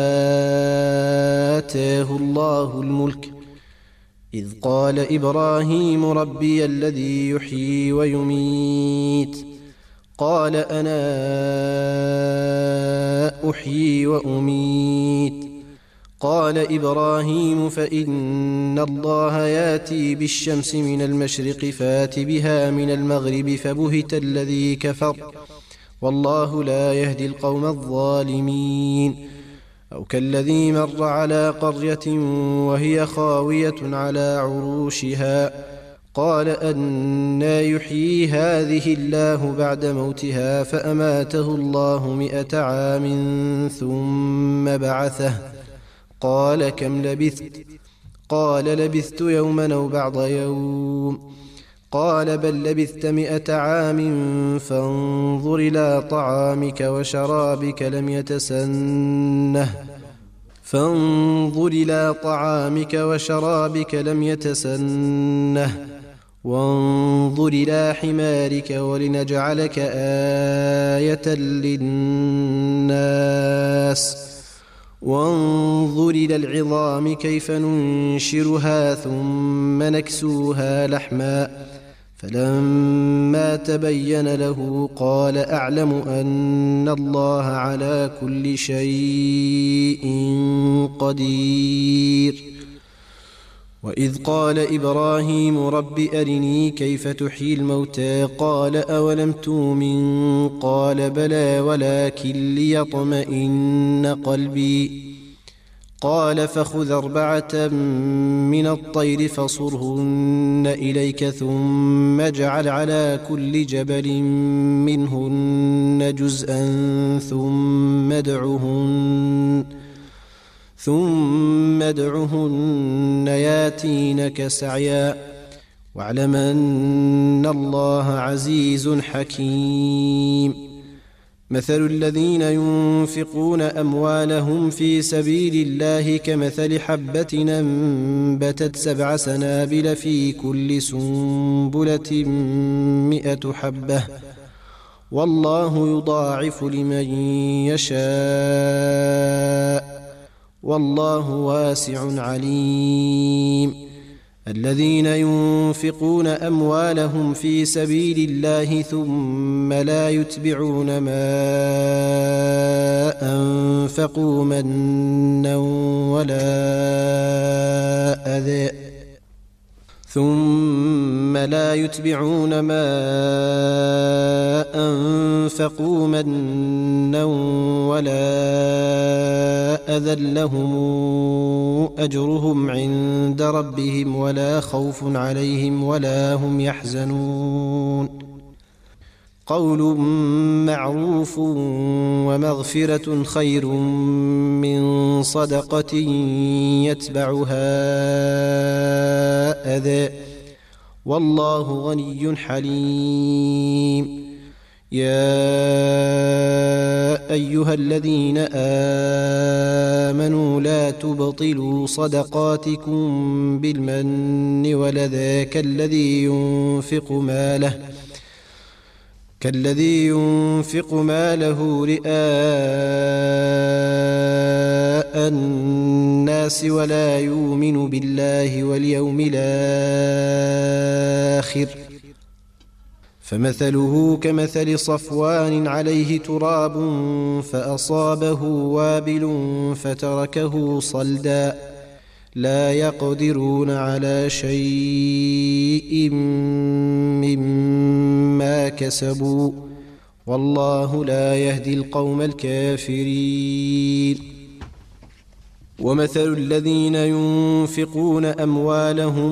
آتاه الله الملك إذ قال إبراهيم ربي الذي يحيي ويميت قال أنا أحيي وأميت قال إبراهيم فإن الله ياتي بالشمس من المشرق فات بها من المغرب فبهت الذي كفر والله لا يهدي القوم الظالمين. أو كالذي مر على قرية وهي خاوية على عروشها قال أنى يحيي هذه الله بعد موتها فأماته الله مئة عام ثم بعثه قال كم لبثت قال لبثت يوما أو بعض يوم قال بل لبثت مئة عام فانظر إلى طعامك وشرابك لم يتسنه فانظر إلى طعامك وشرابك لم يتسنه وانظر إلى حمارك ولنجعلك آية للناس وانظر إلى العظام كيف ننشرها ثم نكسوها لحما فلما تبين له قال أعلم أن الله على كل شيء قدير. وإذ قال إبراهيم رب أرني كيف تحيي الموتى قال أولم تؤمن قال بلى ولكن ليطمئن قلبي قال فخذ أربعة من الطير فصرهن إليك ثم اجعل على كل جبل منهن جزءا ثم ادعهن ثم ادعهن ياتينك سعيا واعلم أن الله عزيز حكيم. مثل الذين ينفقون أموالهم في سبيل الله كمثل حبة أنبتت سبع سنابل في كل سنبلة مئة حبة والله يضاعف لمن يشاء والله واسع عليم. الذين ينفقون أموالهم في سبيل الله ثم لا يتبعون ما أنفقوا منا ولا أذى ثم لا يتبعون ما أنفقوا منا ولا أذى لهم أجرهم عند ربهم ولا خوف عليهم ولا هم يحزنون. قول معروف ومغفرة خير من صدقة يتبعها أذى والله غني حليم. يا أيها الذين آمنوا لا تبطلوا صدقاتكم بالمن والأذى كالذي ينفق ماله كالذي ينفق ماله رئاء الناس ولا يؤمن بالله واليوم الآخر فمثله كمثل صفوان عليه تراب فأصابه وابل فتركه صلدا لا يقدرون على شيء مما كسبوا والله لا يهدي القوم الكافرين. ومثل الذين ينفقون أموالهم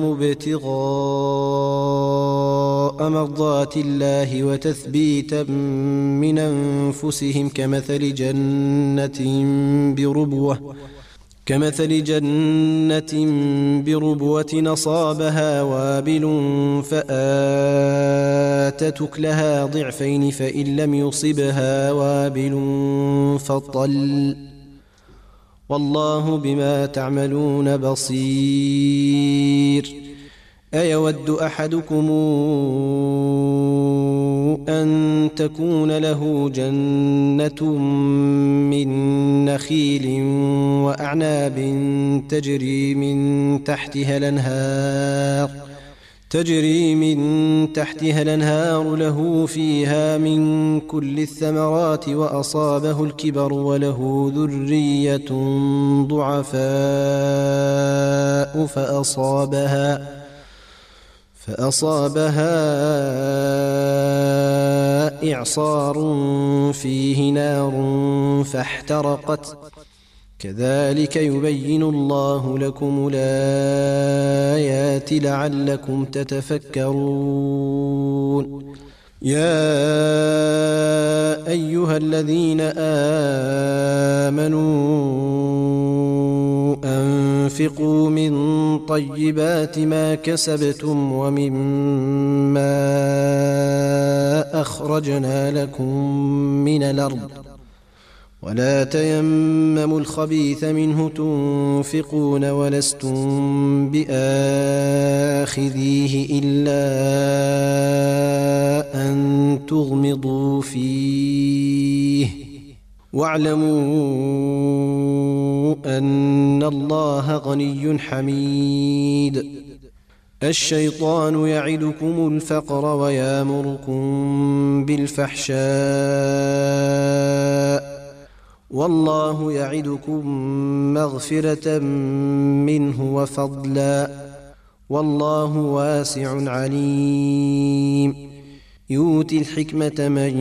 ابتغاء مرضات الله وتثبيتا من أنفسهم كمثل جنة بربوة كمثل جنة بربوة أصابها وابل فآتت أكلها ضعفين فإن لم يصبها وابل فطل والله بما تعملون بصير. أيود أحدكم أن تكون له جنة من نخيل وأعناب تجري من تحتها الأنهار تجري من تحتها الأنهار له فيها من كل الثمرات وأصابه الكبر وله ذرية ضعفاء فأصابها فأصابها إعصار فيه نار فاحترقت كذلك يبين الله لكم الآيات لعلكم تتفكرون. يا أيها الذين آمنوا أنفقوا من طيبات ما كسبتم ومما أخرجنا لكم من الأرض ولا تيمموا الخبيث منه تنفقون ولستم بآخذيه إلا أن تغمضوا فيه واعلموا أن الله غني حميد. الشيطان يعدكم الفقر ويامركم بالفحشاء والله يعدكم مغفرة منه وفضلا والله واسع عليم. يؤتي الحكمة من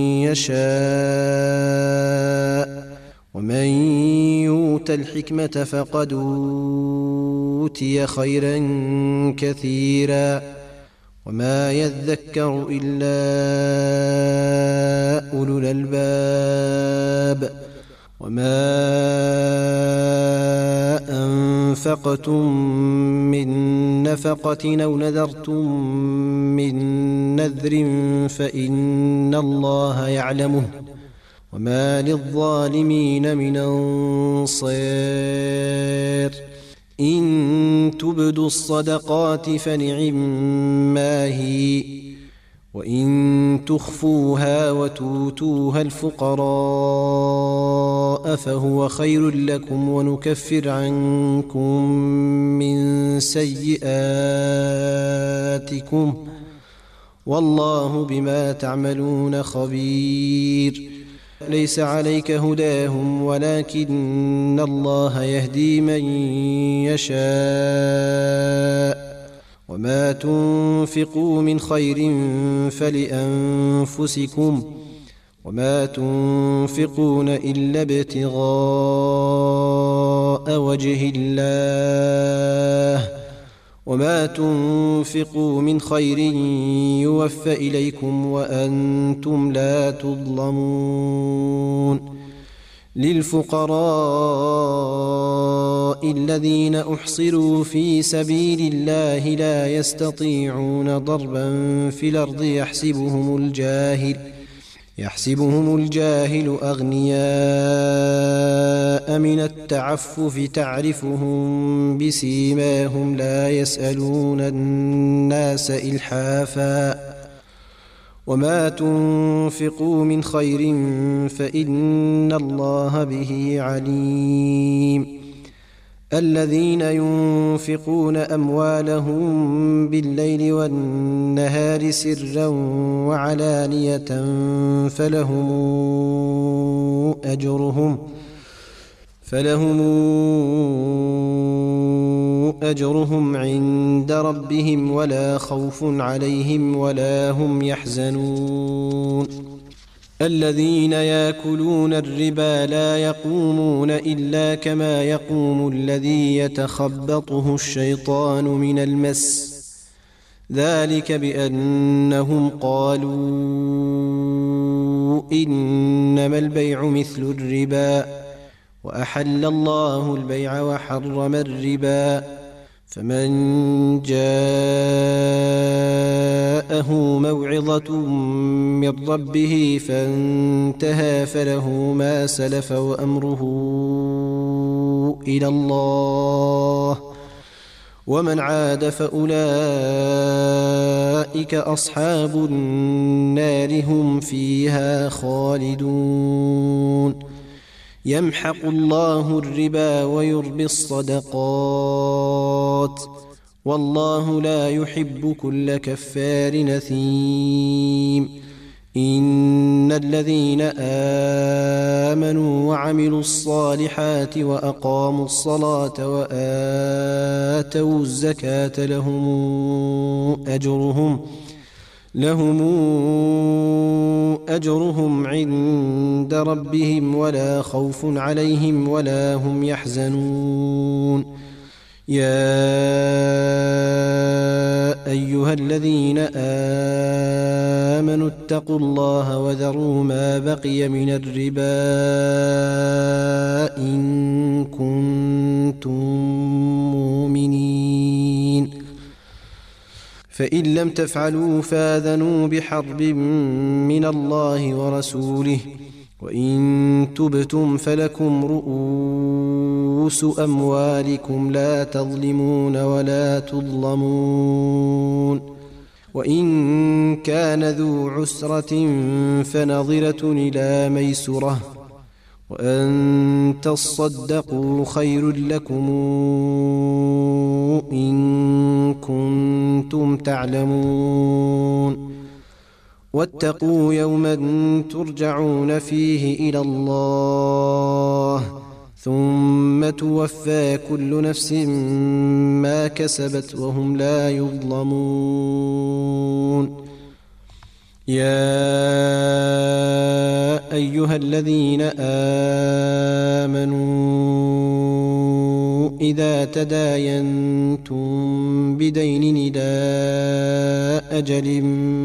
يشاء ومن يؤت الحكمة فقد أوتي خيرا كثيرا وما يذكر إلا أولو الألباب. وما أنفقتم من نفقة أو نذرتم من نذر فإن الله يعلمه وما للظالمين من أنصير. إن تبدوا الصدقات فنعما هي وإن تخفوها وتؤتوها الفقراء فهو خير لكم ونكفر عنكم من سيئاتكم والله بما تعملون خبير. ليس عليك هداهم ولكن الله يهدي من يشاء وما تنفقوا من خير فلأنفسكم وما تنفقون إلا ابتغاء وجه الله وما تنفقوا من خير يوفى إليكم وأنتم لا تظلمون. للفقراء الذين أحصروا في سبيل الله لا يستطيعون ضربا في الأرض يحسبهم الجاهل يحسبهم الجاهل أغنياء من التعفف تعرفهم بسيماهم لا يسألون الناس إلحافا وما تنفقوا من خير فإن الله به عليم. الذين ينفقون أموالهم بالليل والنهار سرا وعلانية فلهم أجرهم فلهم أجرهم عند ربهم ولا خوف عليهم ولا هم يحزنون. الذين يأكلون الربا لا يقومون إلا كما يقوم الذي يتخبطه الشيطان من المس ذلك بأنهم قالوا إنما البيع مثل الربا وأحل الله البيع وحرم الربا فمن جاءه موعظة من ربه فانتهى فله ما سلف وأمره إلى الله ومن عاد فأولئك أصحاب النار هم فيها خالدون. يمحق الله الربا ويربي الصدقات والله لا يحب كل كفار نثيم. إن الذين آمنوا وعملوا الصالحات وأقاموا الصلاة وآتوا الزكاة لهم أجرهم لهم أجرهم عند ربهم ولا خوف عليهم ولا هم يحزنون. يا أيها الذين آمنوا اتقوا الله وذروا ما بقي من الربا إن كنتم مؤمنين، فإن لم تفعلوا فآذنوا بحرب من الله ورسوله، وإن تبتم فلكم رؤوس أموالكم لا تظلمون ولا تظلمون. وإن كان ذو عسرة فنظرة إلى ميسرة، وأن تصدقوا خير لكم إن كنتم تعلمون. واتقوا يوما ترجعون فيه إلى الله ثم توفى كل نفس ما كسبت وهم لا يظلمون. يا أيها الذين آمنوا إذا تداينتم بدين إلى أجل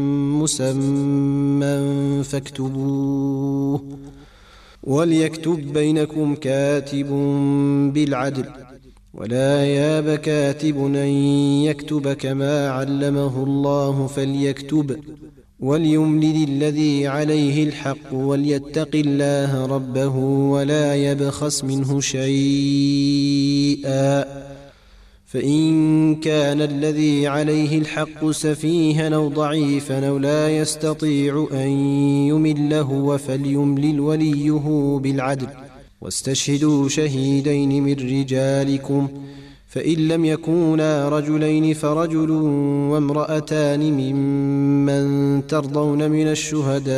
مسمى فاكتبوه، وليكتب بينكم كاتب بالعدل، ولا ياب كاتب أن يكتب كما علمه الله فليكتب، وليملل الذي عليه الحق وليتق الله ربه ولا يبخس منه شيئا، فإن كان الذي عليه الحق سفيها أو ضعيفا أو لا يستطيع أن يمله فليملل وليه بالعدل، واستشهدوا شهيدين من رجالكم، فإن لم يكونا رجلين فرجل وامرأتان ممن ترضون من الشهداء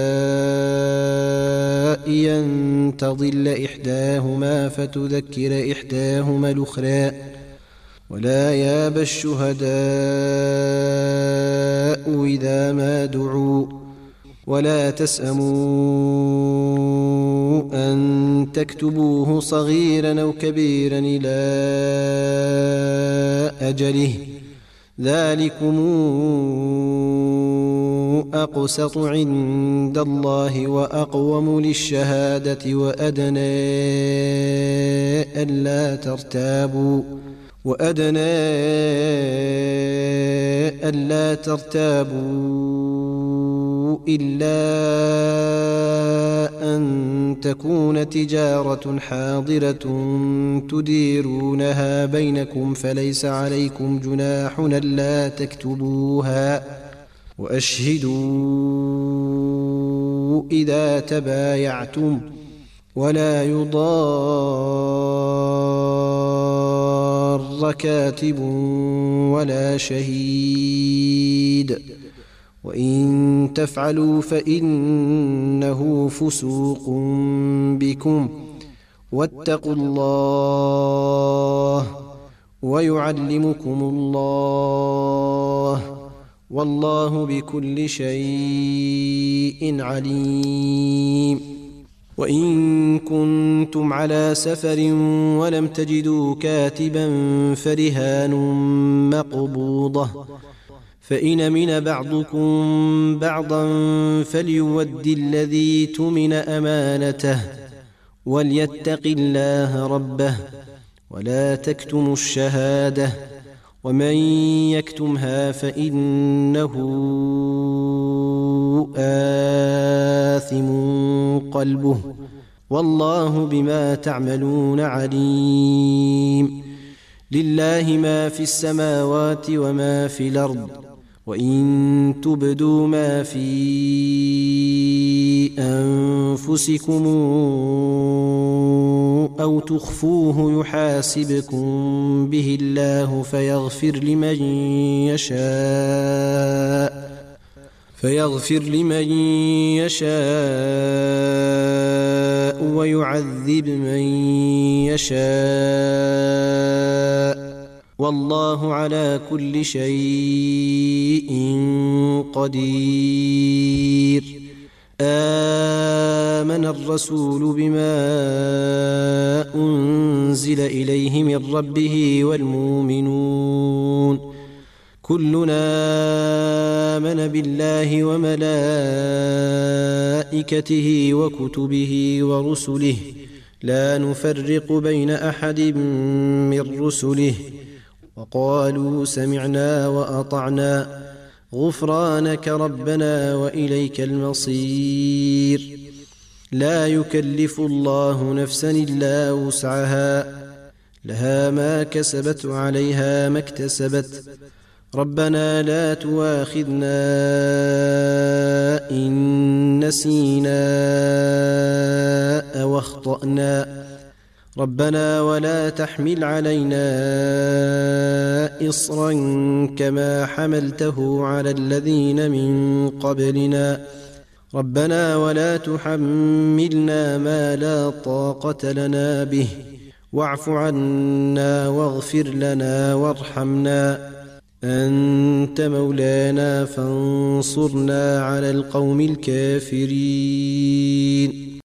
أن تضل إحداهما فتذكر إحداهما الأخرى، ولا ياب الشهداء إذا ما دعوا، ولا تسأموا أن تكتبوه صغيرا أو كبيرا إلى أجله، ذلكم أقسط عند الله وأقوم للشهادة وأدنى ألا ترتابوا وأدنى ألا ترتابوا إلا أن تكون تجارة حاضرة تديرونها بينكم فليس عليكم جناح ألا تكتبوها، وأشهدوا إذا تبايعتم، ولا يضار كاتب ولا شهيد، وإن تفعلوا فإنه فسوق بكم، واتقوا الله ويعلمكم الله، والله بكل شيء عليم. وإن كنتم على سفر ولم تجدوا كاتبا فرهان مقبوضة، فإن أمن بعضكم بعضا فليود الذي تمن أمانته وليتق الله ربه ولا تكتموا الشهادة، ومن يكتمها فإنه آثم قلبه، والله بما تعملون عليم. لله ما في السماوات وما في الأرض، وإن تبدوا ما في أنفسكم أو تخفوه يحاسبكم به الله فيغفر لمن يشاء فيغفر لمن يشاء ويعذب من يشاء، والله على كل شيء قدير. آمن الرسول بما أنزل إليه من ربه والمؤمنون كلنا آمن بالله وملائكته وكتبه ورسله لا نفرق بين أحد من رسله وقالوا سمعنا وأطعنا غفرانك ربنا وإليك المصير. لا يكلف الله نفسا إلا وسعها لها ما كسبت وعليها ما اكتسبت ربنا لا تؤاخذنا إن نسينا أو أخطأنا ربنا ولا تحمل علينا إصرا كما حملته على الذين من قبلنا ربنا ولا تحملنا ما لا طاقة لنا به واعف عنا واغفر لنا وارحمنا أنت مولانا فانصرنا على القوم الكافرين.